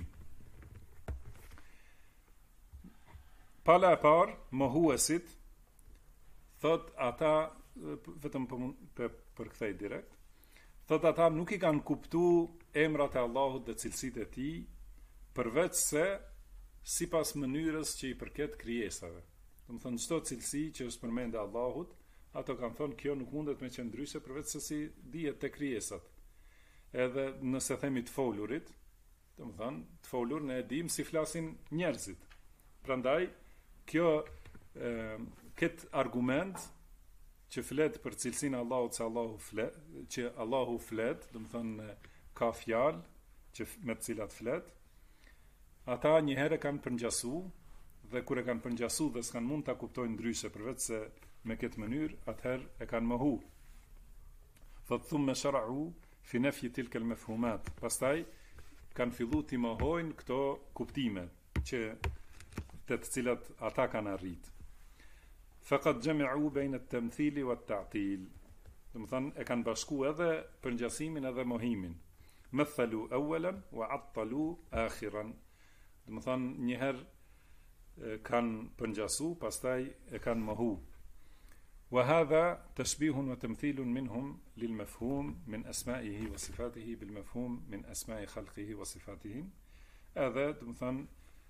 Pala e parë, mohuesit, thot ata, vetëm për kthej direkt, thot ata nuk i kanë kuptu emrat e Allahut dhe cilësitë e tij, përveç se sipas mënyrës që i përket krijesave. Do të thonë çdo cilësi që është përmendë Allahut, ato kanë thonë kjo nuk mundet me qenë ndryshe përveç se si dihet te krijesat. Edhe nëse themi të folurit, do të thonë të folur ne e dim si flasin njerëzit. Prandaj kjo këtë argument që flet për cilësinë e Allahut që Allahu flet, do të thonë ka fjalë që me të cilat flet, ata një herë kanë përngjasu dhe kur e kanë përngjasu dhe s'kan mund ta kuptojnë ndryshe përveç se me këtë mënyrë, atëherë e kanë mohu. Thot thumma shar'u fi nafyi tilka al-mafhumat. Pastaj kanë filluar të mohojnë këto kuptime që të cilat ata kanë arrit. Faqad jami'u bayna at-tamthili wa at-ta'til. Do të thonë e kanë bashkuar edhe përngjasimin edhe mohimin. Mathalu awwalan wa 'attalu akhiran. Do të thonë një herë kanë përngjasu, pastaj e kanë mohu. Wa hadha tashbihun wa tamthilun minhum lil mafhum min asma'ihi wa sifatihi bil mafhum min asma'i khalqihi wa sifatihi. Edhe do të thonë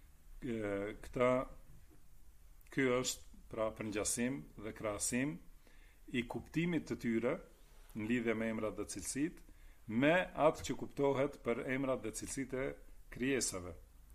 ky është pra përngjasim dhe krahasim i kuptimit të tyre në lidhje me emrat dhe cilësitë me atë që kuptohet për emrat dhe cilësitë e krijesave.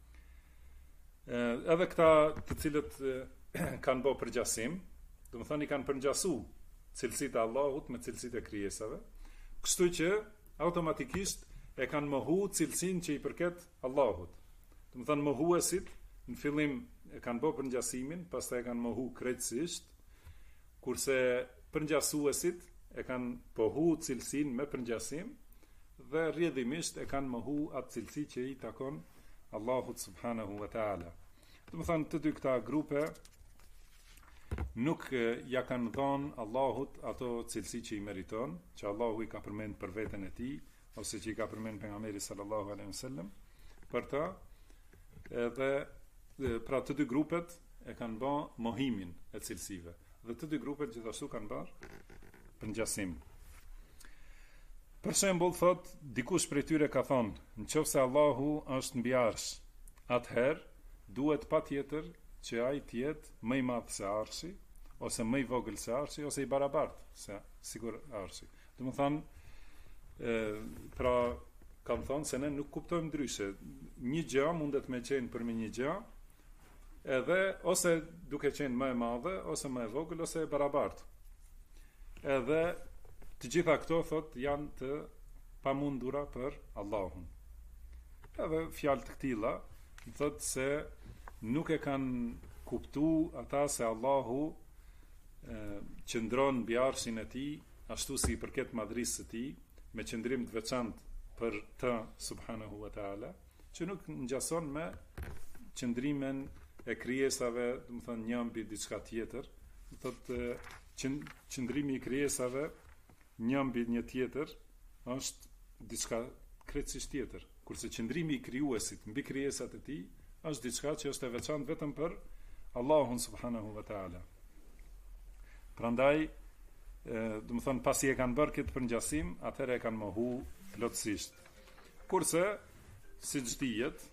Edhe këta të cilët kanë bërë përngjasim, do të thonë i kanë përngjasu cilësitë e Allahut me cilësitë e krijesave, kështu që automatikisht e kanë mohu cilësinë që i përket Allahut. Do të thonë mohuesit në fillim e kanë bërë përngjasimin, pastaj e kanë mohu krejtësisht, kurse përngjasuesit e kanë pohu cilësinë me përngjasim dhe rrjedhimisht e kanë mohu atë cilësi që i takon Allahut subhanahu wa taala. Do të thonë të dy këta grupe nuk ja kanë dhënë Allahut ato cilësi që i meriton, që Allahu i ka përmend për veten e tij ose që i ka përmend pejgamberi sallallahu alaihi wasallam. Për ta edhe pra të dy grupet e kanë bërë mohimin e cilësive dhe të dy grupet gjithashtu kanë bërë përngjasim. Për shembull thot dikush prej tyre ka thonë, nëse Allahu është mbi arsh, atëherë duhet patjetër që ai të jetë më i madh se arshi, ose më i vogël se arshi, ose i barabartë se sigur arshi. Do të thonë pra kanë thonë se ne nuk kuptojmë ndryshe. Një gjë mundet me qenë për me një gjë, edhe ose duke qenë më e madhe, ose më e vogël, ose e barabartë. Edhe të gjitha këto thot janë të pamundura për Allahun. Edhe fjalë të këtilla thot se nuk e kanë kuptu ata se Allahu qëndron mbi arshin e tij, ashtu si i përket madhrisë së tij, me qëndrim të veçantë për të subhanahu wa taala, që nuk ngjason me qëndrimin e krijesave, do të thonë një mbi diçka tjetër, do thotë qëndrimi i krijesave një mbi një tjetër është diçka krejtësisht tjetër, kurse qëndrimi i krijuesit mbi krijesat e tij është diçka që është e veçantë vetëm për Allahun subhanahu wa taala. Prandaj, do të thonë pasi e kanë bërë këtë përngjasim, atëherë e kanë mohu plotësisht. Kurse siç dihet,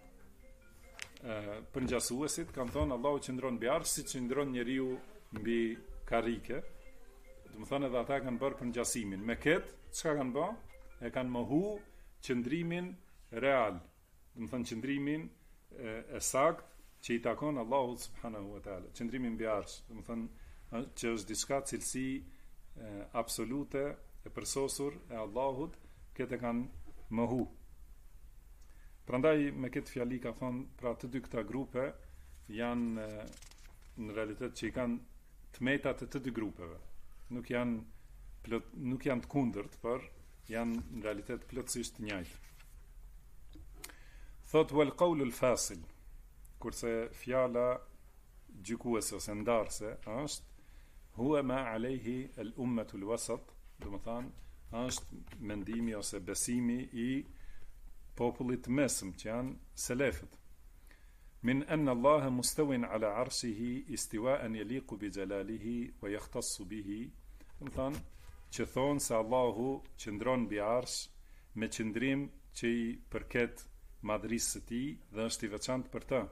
përngjasuesit kanë thonë Allahu qëndron mbi arsh, siç qëndron njeriu mbi karrike. Do të thonë edhe ata kanë bërë përngjasimin. Me këtë, çka kanë bërë? E kanë mohu qëndrimin real. Do të thonë qëndrimin e saktë që i takon Allahut subhanahu wa taala. Qëndrimin mbi arsh, do të thonë që është diçka cilësi absolute e përsosur e Allahut, këtë e kanë mohu. Prandaj me këtë fjali ka thonë, pra të dy këta grupe janë në realitet që i kanë të metat e të dy grupeve. Nuk janë të kundërt, por janë në realitet plotësisht të njëjtë. Thot wal qawlul fasil, kurse fjala gjykuese ose ndarse është huwa ma alayhi al ummatul wasat, do të thonë është mendimi ose besimi i popullit mesëm që janë selefët. Min anna Allah mustawin ala arshihi istiwa'an yaliqu bi jalalihi wa yahtassu bihi, do të thonë që thonë se Allahu qëndron mbi arsh me qëndrim që i përket madhrisë së tij dhe është i veçantë për të.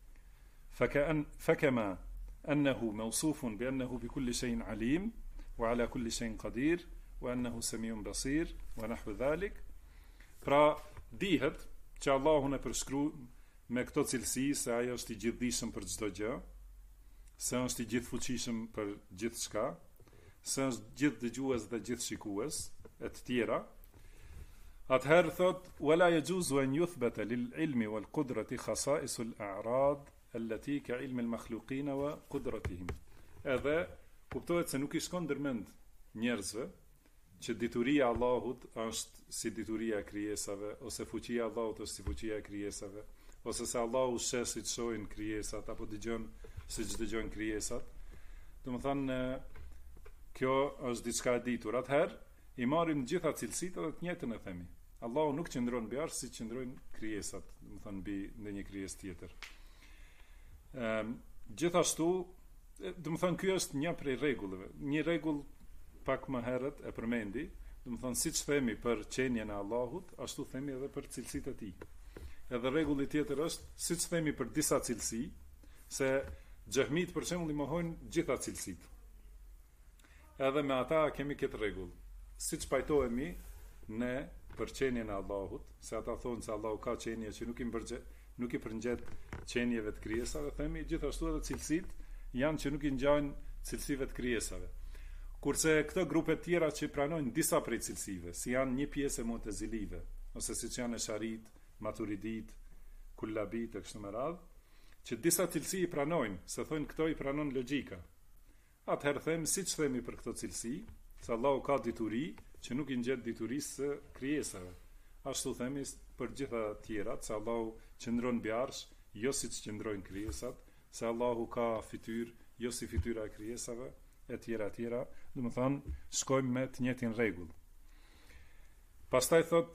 Fakama annahu mawsufun bi annahu bi kulli shay'in alim wa ala kulli shay'in qadir wa annahu samiun basir wa nahwu dhalik. Pra dihet që Allahu e përshkruaj me këto cilësi se ai është i gjithdijshëm për çdo gjë, se është i gjithfuqishëm për gjithçka, se është gjithë dëgjues dhe gjithë shikues e të tjera. Atëherë thot wala yajuzu an yuthbata lil ilmi wal qudrati khasa'isul a'rad allati ka ilmi al makhluqin wa qudratihim. Edhe kuptohet se nuk i shkon ndërmend njerëzve që dituria e Allahut është si dituria e krijesave, ose fuqia e Allahut është si fuqia e krijesave, ose se Allahu sheh si çojnë krijesat apo dëgjon si dëgjojnë krijesat. Domethënë kjo është diçka e ditur. Atëherë i marrim gjitha cilësitë dhe të njëjtën e themi. Allahu nuk qëndron mbi arsh si qëndrojnë krijesat, domethënë mbi ndonjë krijesë tjetër. Gjithashtu, domethënë ky është një prej rregullave. Një rregull pak më herët e përmendi, domethënë siç themi për qenien e Allahut, ashtu themi edhe për cilësitë e tij. Edhe rregulli tjetër është, siç themi për disa cilësi, se xehmit për shembull i mohojnë gjitha cilësitë. Edhe me ata kemi këtë rregull. Siç pajtohemi ne për qenien e Allahut, se ata thonë se Allahu ka qenie që nuk i përngjet qenieve të krijesave, themi gjithashtu edhe cilësitë janë që nuk i ngjajnë cilësive të krijesave. Kurse këto grupe tjera që pranojnë disa prej cilësive, si janë një pjesë e Mu'tazilive, ose siç janë Esharit, Maturidit, Kullabit e kështu me radhë, që disa cilësi i pranojnë, se thonë këto i pranon logjika. Atëherë them, siç themi për këto cilësi, se Allahu ka dituri që nuk i ngjet diturisë së krijesave. Ashtu themi për gjitha tjerat, se Allahu qëndron mbi arsh, jo siç qëndrojnë krijesat, se Allahu ka fytyrë, jo si fytyra e krijesave, e tjera, do të thonë, shkojmë me të njëjtin rregull. Pastaj thot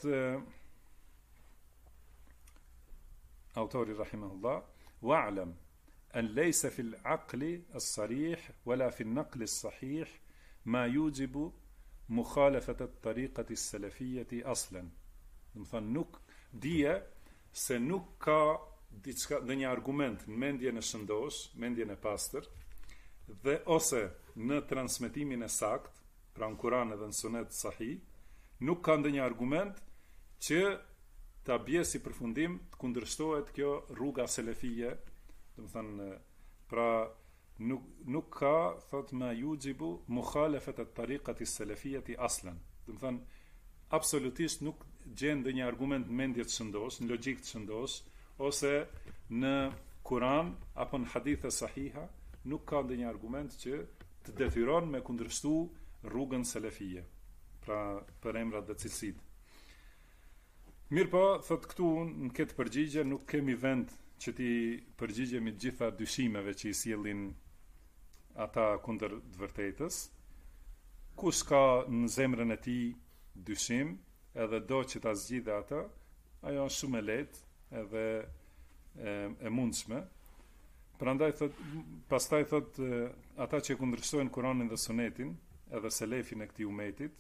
autori rahimahullah, wa'lam an laysa fil aqli as-sarih wala fi an-naql as-sahih ma yujibu mukhalafat at-tariqati as-salafiyyati aslan. Do të thonë, nuk dije se nuk ka diçka, ndonjë argument në mendjen e shëndosh, mendjen e pastër, dhe ose në transmetimin e sakt, pra në Kur'an edhe në Sunet sahih, nuk ka ndonjë argument që ta bie si përfundim të kundërshtohet kjo rruga selefie, do të thënë, pra nuk ka, thot ma yujibu mukhalafat at-tariqati as-salafiyati aslan. Do të thënë, absolutisht nuk gjen ndonjë argument në mendje të shëndosh, në logjik të shëndosh, ose në Kur'an apo në hadithe sahiha, nuk ka ndonjë argument që të detyron me kundërshtu rrugën selefie, pra për emrat dhe cilësitë. Mirë po, thot këtu në këtë përgjigje nuk kemi vend që ti përgjigjemi të gjitha dyshimeve që i sjellin ata kundër të vërtetës. Kush ka në zemrën e tij dyshim, edhe do që ta zgjidhe ata, ajo është shumë e lehtë edhe e mundshme. Prandaj thot, pastaj thot ata që kundërshtojnë Kur'anin dhe Sunetin, edhe selefin e këtij umetit,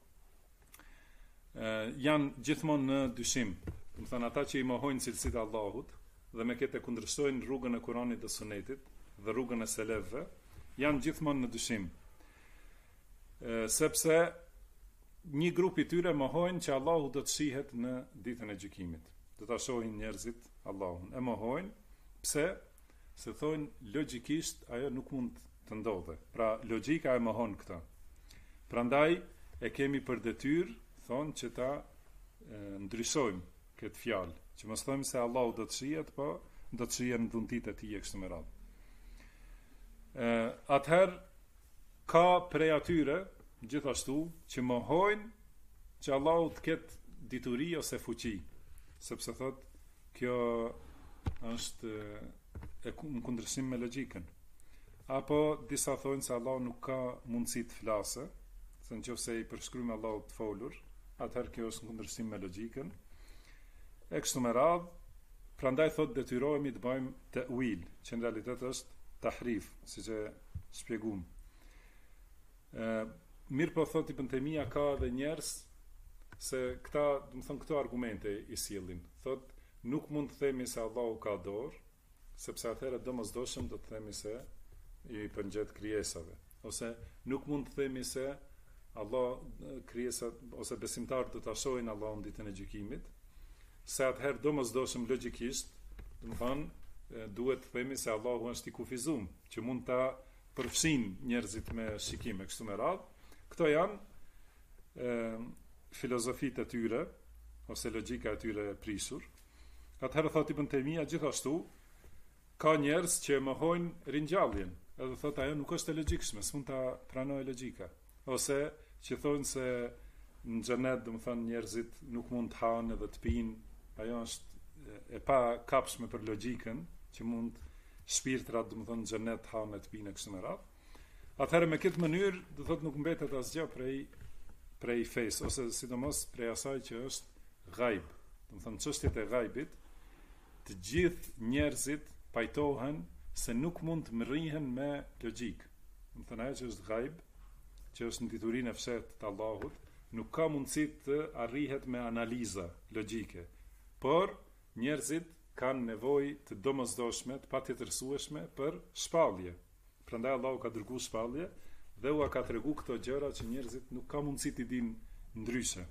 janë gjithmonë në dyshim. Do të thonë, ata që i mohojnë cilësitë e Allahut dhe me këtë kundërshtojnë rrugën e Kur'anit dhe Sunetit dhe rrugën e selefëve, janë gjithmonë në dyshim. Sepse një grup i tyre mohojnë që Allahu do të shihet në ditën e gjykimit. Do ta shohin njerëzit Allahun. E mohojnë pse? Se thonë logjikisht ajo nuk mund të ndodhe. Pra logjika e mohon këtë. Prandaj e kemi për detyrë, thonë që ta ndrysojmë këtë fjalë, që mos thëmë se Allahu do të shihet, po do të shihen në dhuntit e tij e kështu me radhë. Atëherë ka prej atyre gjithashtu që mohojnë që Allahu të ketë dituri ose fuqi, sepse thot kjo është në kundërshtim me logjikën. Apo disa thonë se Allahu nuk ka mundësi të flasë, se nëse i përshkruajmë Allahut të folur, atëherë kjo është në kundërshtim me logjikën. E kështu me radhë, prandaj thot detyrohemi të bëjmë ta'wil, që në realitet është tahrif, siç e shpjeguam. Mirë po thot Ibn Taymija ka edhe njerëz se këta, do të thonë këto argumente i sillin. Thot nuk mund të themi se Allahu ka dorë, sepse atëherë domosdoshëm do të themi se i përngjet krijesave, ose nuk mund të themi se Allah krijesat ose besimtarët do ta shohin Allahun ditën e gjykimit, se atëherë domosdoshëm logjikisht, do të thonë duhet të themi se Allahu është i kufizuar, që mund ta përfshin njerëzit me shikime kështu me radhë. Këto janë filozofitë e tyre ose logjika e tyre e prishur. Atëherë thot Ibn Taymija gjithashtu ka njerëz që mohojnë ringjalljen, edhe thot ajo nuk është e logjikshme, s'mund ta pranojë logjika. Ose që thonë se në xhenet, do të thonë njerëzit nuk mund të hanë edhe të pinë, ajo është e pa kapshme për logjikën, që mund shpirtrat, do të thonë në xhenet hanë të pinë kështu me radhë. Atëherë me këtë mënyrë, do thotë nuk mbetet asgjë prej fesë, ose sidomos prej asaj që është ghaib. Do të thonë çështjet e ghaibit, të gjithë njerëzit pajtohen se nuk mund të mrihen me logjikë. Do të thonë ajo që është ghaib, që është në diturinë e fshehtë të Allahut, nuk ka mundësi të arrihet me analiza logjike. Por njerëzit kanë nevojë të domosdoshme, të patjetërsueshme për shpallje. Prandaj Allahu ka dërguar shpallje dhe u ka treguar këto gjëra që njerëzit nuk ka mundësi të dinë ndryshe.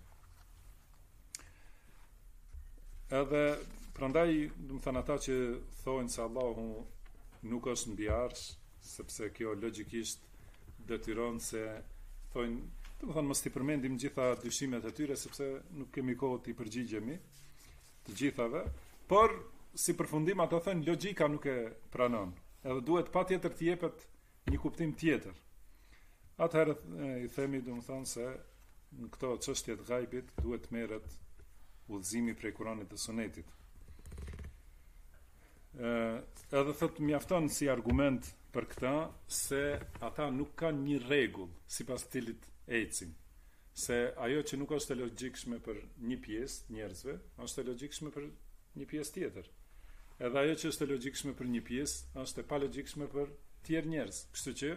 Edhe prandaj, do të thënë ata që thonë se Allahu nuk është mbi arsh, sepse kjo logjikisht detyron se thonë, do të thonë mos i përmendim gjitha dyshimet e tyre sepse nuk kemi kohë të i përgjigjemi të gjithave, por si përfundim ata thonë logjika nuk e pranon. Edhe duhet patjetër të jepet një kuptim tjetër. Atëherë i themi, do të thonë se në këto çështje të ghaibit duhet merret udhëzimi prej Kuranit dhe Sunetit. Edhe thot mjafton si argument për këta se ata nuk kanë një rregull sipas cilit ecin, se ajo që nuk është e logjikshme për një pjesë njerëzve është e logjikshme për një pjesë tjetër. Edhe ajo që është e logjikshme për një pjesë është e palogjikshme për tjerë njerëz. Kështu që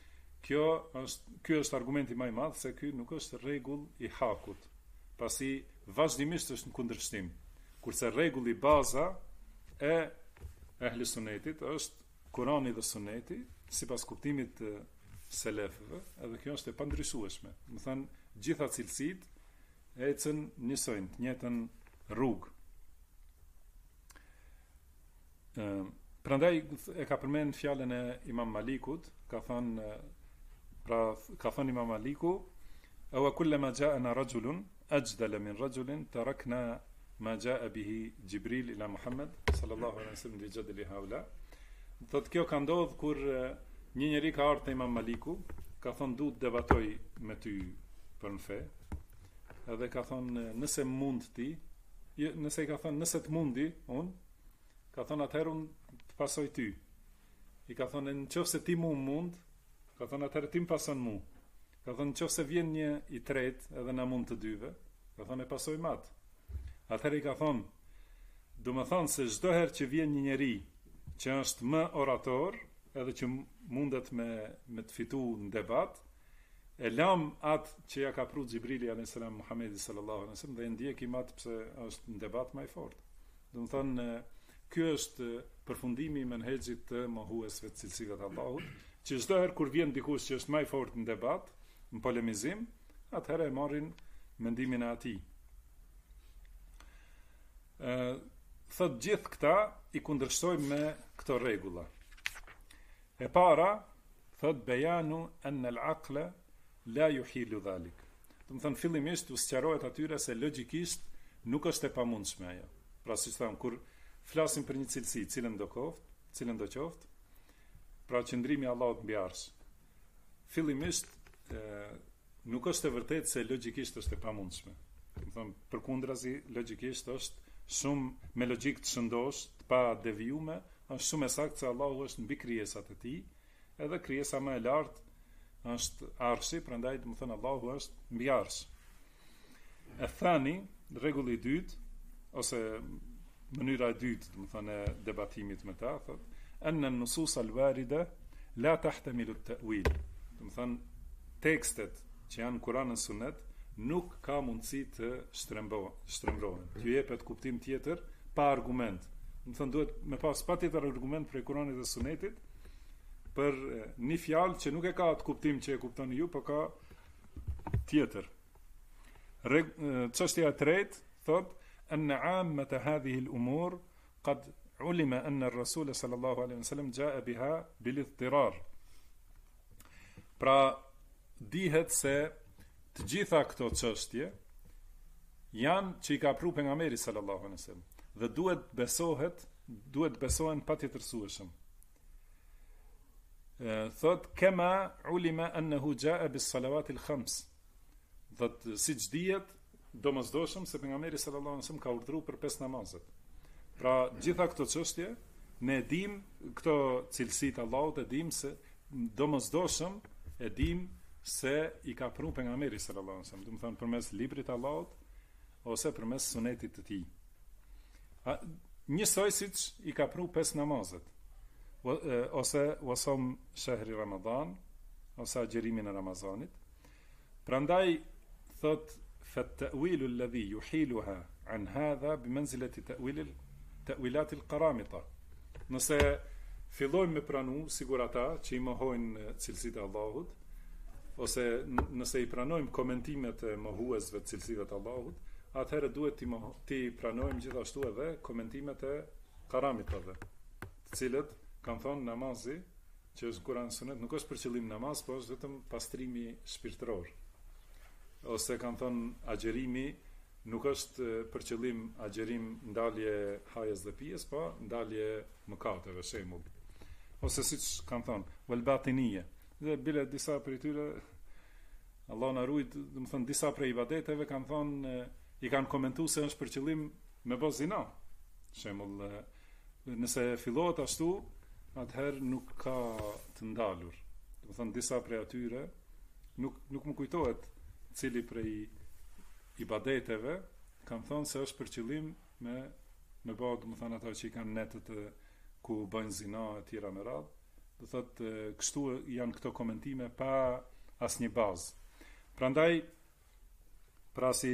ky është argumenti më i madh se ky nuk është rregull i hakut, pasi vazhdimisht është në kundërshtim. Kurse rregulli baza e ehli sunetit është Kurani dhe Suneti, sipas kuptimit të selefëve, edhe kjo është e pandryshueshme. Do të thënë gjitha cilësitë ecën njësojnë, të njëjtën rrugë. Prandaj e ka përmend fjalën e Imam Malikut, ka thënë Imam Maliku, aw kullama ja'ana rajulun ajdala min rajulin tarakna ma ja'a bihi Jibril ila Muhammad sallallahu alaihi wasallam li jadli haula. Thot kjo ka ndodhur kur një njeri ka ardhur te Imam Maliku, ka thonë du të debatoj me ty për në fe, edhe ka thonë nëse mund ti, nëse i ka thonë nëse të mundi unë, ka thonë atëherë unë të pasoj ty. I ka thonë në qofë se ti mu mund, ka thonë atëherë ti më pason mu. Ka thonë në qofë se vjen një i tret edhe na mund të dyve, ka thonë e pasoj matë. Atëherë i ka thonë, du më thonë se çdo herë që vjen një njeri që është më orator, edhe që mundet me të fitu në debat, e lam atë që ja ka pru Gjibrili a.s. Muhamedi sallallahu alaihi wasallam dhe e ndjekim atë pse është në debat më i fortë. Do të thonë, ky është përfundimi i menhexhit të mohuesve të cilësive të Allahut, që çdo herë kur vjen dikush që është më i fortë në debat, në polemizim, atëherë e marrin mendimin e atij. Thot gjithë këta i kundërshtojmë me këto rregulla. E para, thot bejanu anë al-aqla la yuhilu dhalik. Do të thënë fillimisht u sqarohet atyre se logjikisht nuk është e pamundshme ajo. Pra siç tham, kur flasim për një cilësi, cilën do qoftë, pra qëndrimi i Allahut mbi arsh. Fillimisht nuk është e vërtetë se logjikisht është e pamundshme. Do të thënë, përkundrazi logjikisht është shumë me logjikë të shëndosh, të pa devijuar, është shumë e saktë se Allahu është mbi krijesat e tij, edhe krijesa më e lartë është arshi, prandaj do të thënë Allahu është mbi arsh. E thani, rregulli i dytë ose mënyra e dytë, do të thënë e debatimit me ta, thotë anna an-nusus al-warida la tahtamilu at-ta'wil. Do të thënë tekstet që janë Kur'an dhe Sunet nuk ka mundësi të shtrembrohen. Ju jepet kuptim tjetër pa argument. Do të thënë duhet me pas patjetër argument për Kur'anit dhe Sunetit për një fjalë që nuk e ka atë kuptim që e kuptoni ju, por ka tjetër. Çështja e tretë thot anna 'ammata hadhihi al-umur qad ulima anna ar-rasul sallallahu alaihi wasallam jaa biha bil-idtirar. Pra dihet se të gjitha këto çështje janë që i ka pru pejgamberi sallallahu alaihi wasallam dhe duhet besohen patjetërsueshëm. Thot kema ulima annahu jaa bis salawat al khams. Thot siç dihet domosdoshëm se pejgamberi sallallahu alaihi wasallam ka urdhëruar për 5 namazet. Pra gjitha këto çështje ne e dim, këto cilësitë Allahut e dim se domosdoshëm e dim se i ka pru pejgamberi sallallahu alaihi wasallam, do të thonë përmes librit të Allahut ose përmes sunetit të tij. Njësoj siç i ka pru 5 namazet, ose wasom shahri Ramadan, ose agjerimin e Ramazanit. Prandaj thot فالتأويل الذي يحيلها عن هذا بمنزلة تأويلات القرامطة. Nëse fillojmë me pranu sigur ata që i mohojnë cilësitë e Allahut, ose nëse i pranojmë komentimet e mohuesve të cilësive të Allahut, atëherë duhet ti pranojmë gjithashtu edhe komentimet e karamitave, të cilët kanë thonë namazi, që është Kur'an Sunet, nuk është për qëllim namaz, por është vetëm pastrimi shpirtëror. Ose kanë thonë agjerimi nuk është për qëllim agjerim ndalje hajes dhe pijes, po ndalje mëkateve, shembull. Ose siç kanë thonë, wal batiniye. Dhe bile disa prej tyre, Allah na ruaj, do të thonë disa prej ibadeteve kanë thonë, i kanë komentuar se është për qëllim me bë zina. Shembull, nëse fillohet ashtu, atëherë nuk ka të ndalur. Do të thonë disa prej atyre nuk më kujtohet cili prej ibadeteve kanë thonë se është për qëllim me bë, do të thonë ata që i kanë netët ku bëjnë zina e tjera me radhë. Do thotë kështu janë këto komentime pa asnjë bazë. Prandaj pra si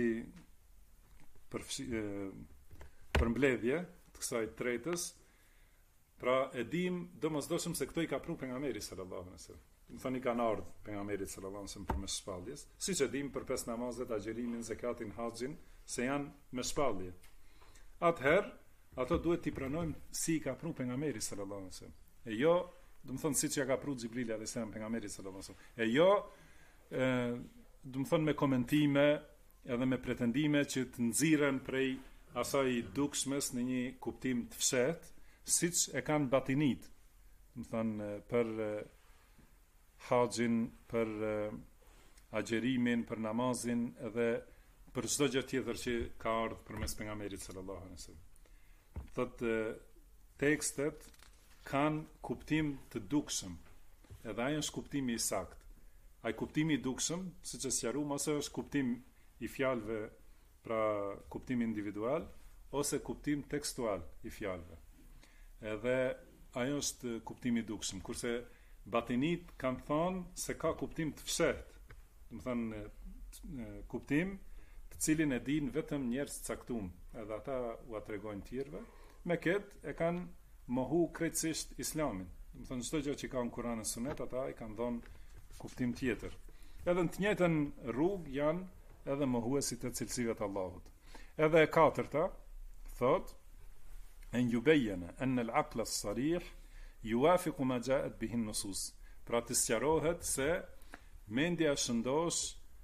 përmbledhje të kësaj tretës, pra e dim domosdoshëm se këto i ka pru pejgamberi sallallahu alaihi wasallam. Do thoni kanë ardhur pejgamberit sallallahu alaihi wasallam për mes shpalljes, siç e dim për 5 namazet, agjerimin, zakatin, haxhin, se janë me shpallje. Atëherë ato duhet t'i pranojmë si i ka pru pejgamberi sallallahu alaihi wasallam. E jo, do të thonë siç ja ka pru Xhibrili alayhis salam pejgamberit sallallahu alaihi wasallam. E jo, do të thonë me komentime edhe me pretendime që të nxirren prej asaj dukshmes në një kuptim të fshehtë, siç e kanë batinit. Do të thonë për haxhin, për agjerimin, për namazin edhe për çdo gjë tjetër që ka ardhur përmes pejgamberit sallallahu alaihi wasallam. Thotë tekstet kanë kuptim të dukshëm, edhe ai është kuptimi i saktë. Ai kuptimi i dukshëm, siç e sqaruam, ose është kuptim i fjalëve, pra kuptim individual, ose kuptim tekstual i fjalëve. Edhe ajo është kuptimi i dukshëm, kurse batinit kanë thonë se ka kuptim të fshehtë, do të thonë kuptim të cilin e din vetëm njerëz të caktuar, edhe ata ua tregojnë tjerëve, me këtë e kanë mohu krejtësisht islamin. Do të thonë çdo gjë që ka në Kur'an e Sunet, ata i kanë dhënë kuptim tjetër. Edhe në të njëjtën rrugë janë edhe mohuesit e cilësive të Allahut. Edhe e katërta thot en yubayyana an al-aql as-sarih yuwafiqu ma ja'at bihi an-nusus. Pra të sqarohet se mendja shëndosh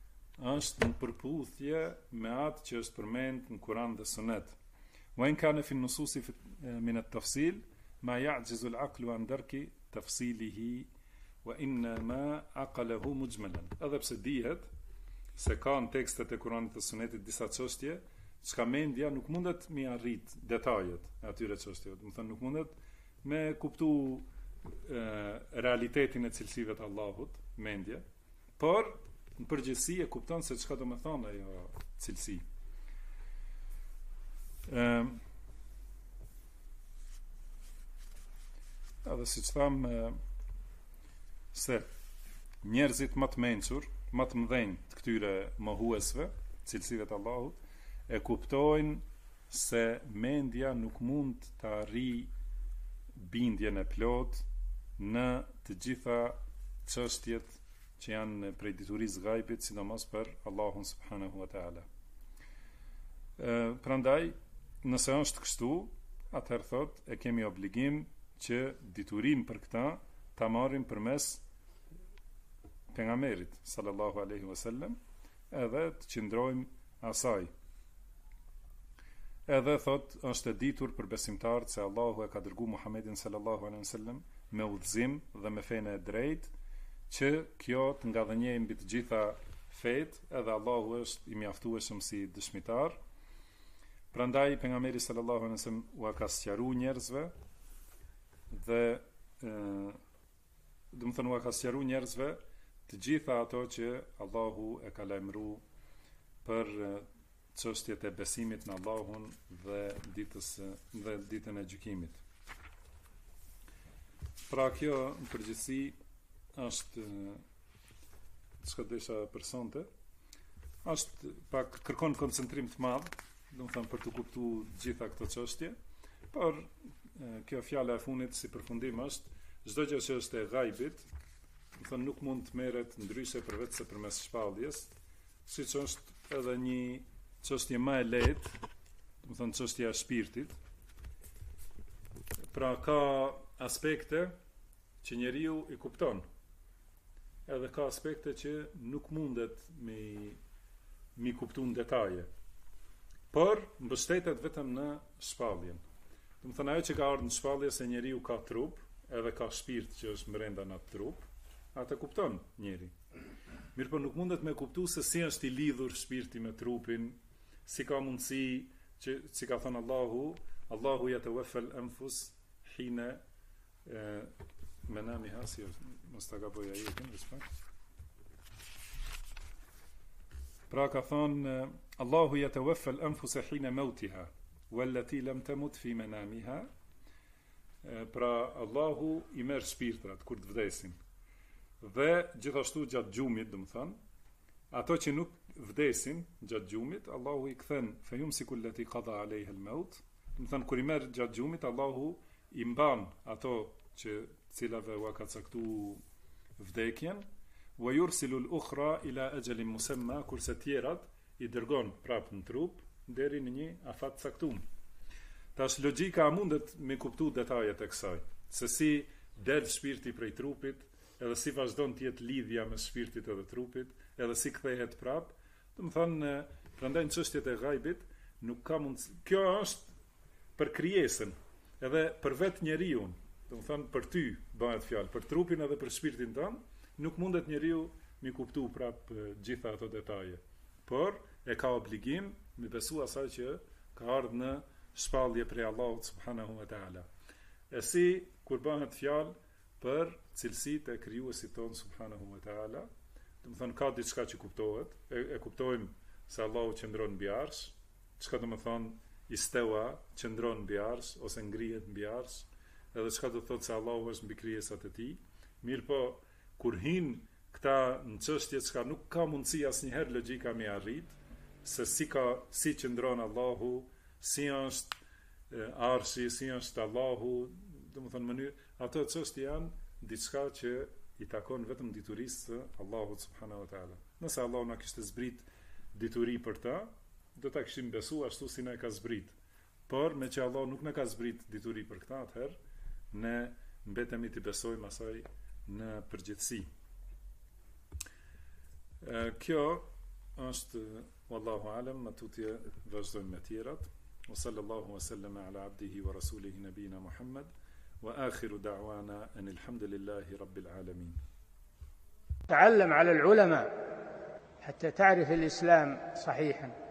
është në përputhje me atë që është përmend në Kur'an dhe Sunet. Wa in kana fi an-nusus min at-tafsil ma ya'jizu al-aqlu an darki tafsilihi wa inna ma aqalahu mujmalan. Edhe pse dihet se ka në tekstet e Kur'anit dhe Sunetit disa çështje çka mendja nuk mundet mi arrit detajet e atyre çështjeve. Do të thonë nuk mundet me kuptu realitetin e cilësive të Allahut, mendje, por në përgjithësi e kupton se çka do të thonë ajo cilësi. Edhe siç tham se njerëzit më të mençur, më të mëdhenj të këtyre mohuesve, cilësive të Allahut, e kuptojnë se mendja nuk mund të arrijë bindjen e plot në të gjitha çështjet që janë prej diturisë gajbit, sidomos për Allahun subhanahu wa taala. Prandaj, nëse është kështu, atëherë thot e kemi obligim që diturin për këta ta marrim përmes pejgamberit sallallahu alaihi wasallam, edhe të qëndrojmë asaj. Edhe thot është e ditur për besimtarët se Allahu e ka dërguar Muhammedin sallallahu alaihi wasallam me udhëzim dhe me fenë e drejtë, që kjo të ngadhënjej mbi të gjitha fet, edhe Allahu është i mjaftueshëm si dëshmitar. Prandaj pejgamberi sallallahu alaihi wasallam u ka sqaruar njerëzve dhe do të thonë u ka sqaruar njerëzve të gjitha ato që Allahu e ka lajmëruar për çështjet e besimit në Allahun dhe ditën e gjykimit. Pra kjo në përgjithësi është çka desha personte, është pak kërkon koncentrim të madh, do të thënë për të kuptuar gjitha këto çështje, por kjo fjala e fundit si përfundim është çdo gjë që është e gajbit, do të thënë nuk mund të merret ndryshe përveç se përmes shpalljes, siç është edhe një çështje më e lehtë, do të thënë çështja e shpirtit. Pra ka aspekte që njeriu i kupton, edhe ka aspekte që nuk mundet mi kuptu në detaje, por mbështetet vetëm në shpalljen. Do të thënë ajo që ka ardhur në shpallje se njeriu ka trup, edhe ka shpirt që është brenda në atë trup, atë kupton njeri. Mirë, por nuk mundet me kuptu se si është i lidhur shpirti me trupin, si ka mundësi që si ka thënë Allahu yatawaffal anfus hina menamiha, si mos ta gaboj ajetin, respekt. Pra ka thonë Allahu yatawaffal anfus hina mautiha wallati lam tamut fi manamiha. Pra Allahu i merr shpirtrat kur të vdesin. Dhe gjithashtu gjatë gjumit, do të thonë, ato që nuk vdesin gjatë gjumit, Allahu i kthen fayumsiku allati qada alayha al-maut. Do të thonë kur i merr gjatë gjumit, Allahu i mban ato që cilave u ka caktuar vdekjen, wa yursilu al-ukhra ila ajalin musamma, kurse tjerat i dërgon prapë në trup deri në një afat caktuar. Tash logjika mundet me kuptu detajet e kësaj, se si del shpirti prej trupit, edhe si vazhdon të jetë lidhja mes shpirtit edhe trupit, edhe si kthehet prapë. Do të thonë, prandaj në çështjet e gajbit nuk ka mundësi. Kjo është për krijesën, edhe për vetë njeriu. Do të thonë për ty bëhet fjalë, për trupin edhe për shpirtin tënd, nuk mundet njeriu mi kuptu prapë gjitha ato detaje. Por e ka obligim me besu asaj që ka ardhur në shpallje prej Allahut subhanahu wa taala. E si kur bëhet fjalë për cilësitë e krijuesit ton subhanahu wa taala, do të thonë ka diçka që kuptohet, e kuptojmë se Allahu qëndron mbi arsh, çka do të thonë istewa, qëndron mbi arsh ose ngrihet mbi arsh, edhe çka do të thotë se Allahu është mbi krijesat e tij. Mirë po, kur hin këta në çështje që nuk ka mundësi asnjëherë logjika me arrit, se si qëndron Allahu, si është arshi, si është Allahu, do të thonë mënyrë, ato çështje janë diçka që i takon vetëm diturisë së Allahut subhanahu wa taala. Nëse Allahu na kishte zbrit dituri për ta, do ta kishim besuar ashtu si na e ka zbrit. Por me që Allahu nuk na ka zbrit dituri për këtë, atëherë ne mbetemi të besojmë asaj në përgjithësi. Kjo është wallahu alem, më tutje vazhdojmë me tjerat. Wa sallallahu wa sallama ala abdihi wa rasulihi nabina Muhammad wa akhiru da'wana anil hamdulillahi rabbil alamin. تعلم على العلماء حتى تعرف الإسلام صحيحا.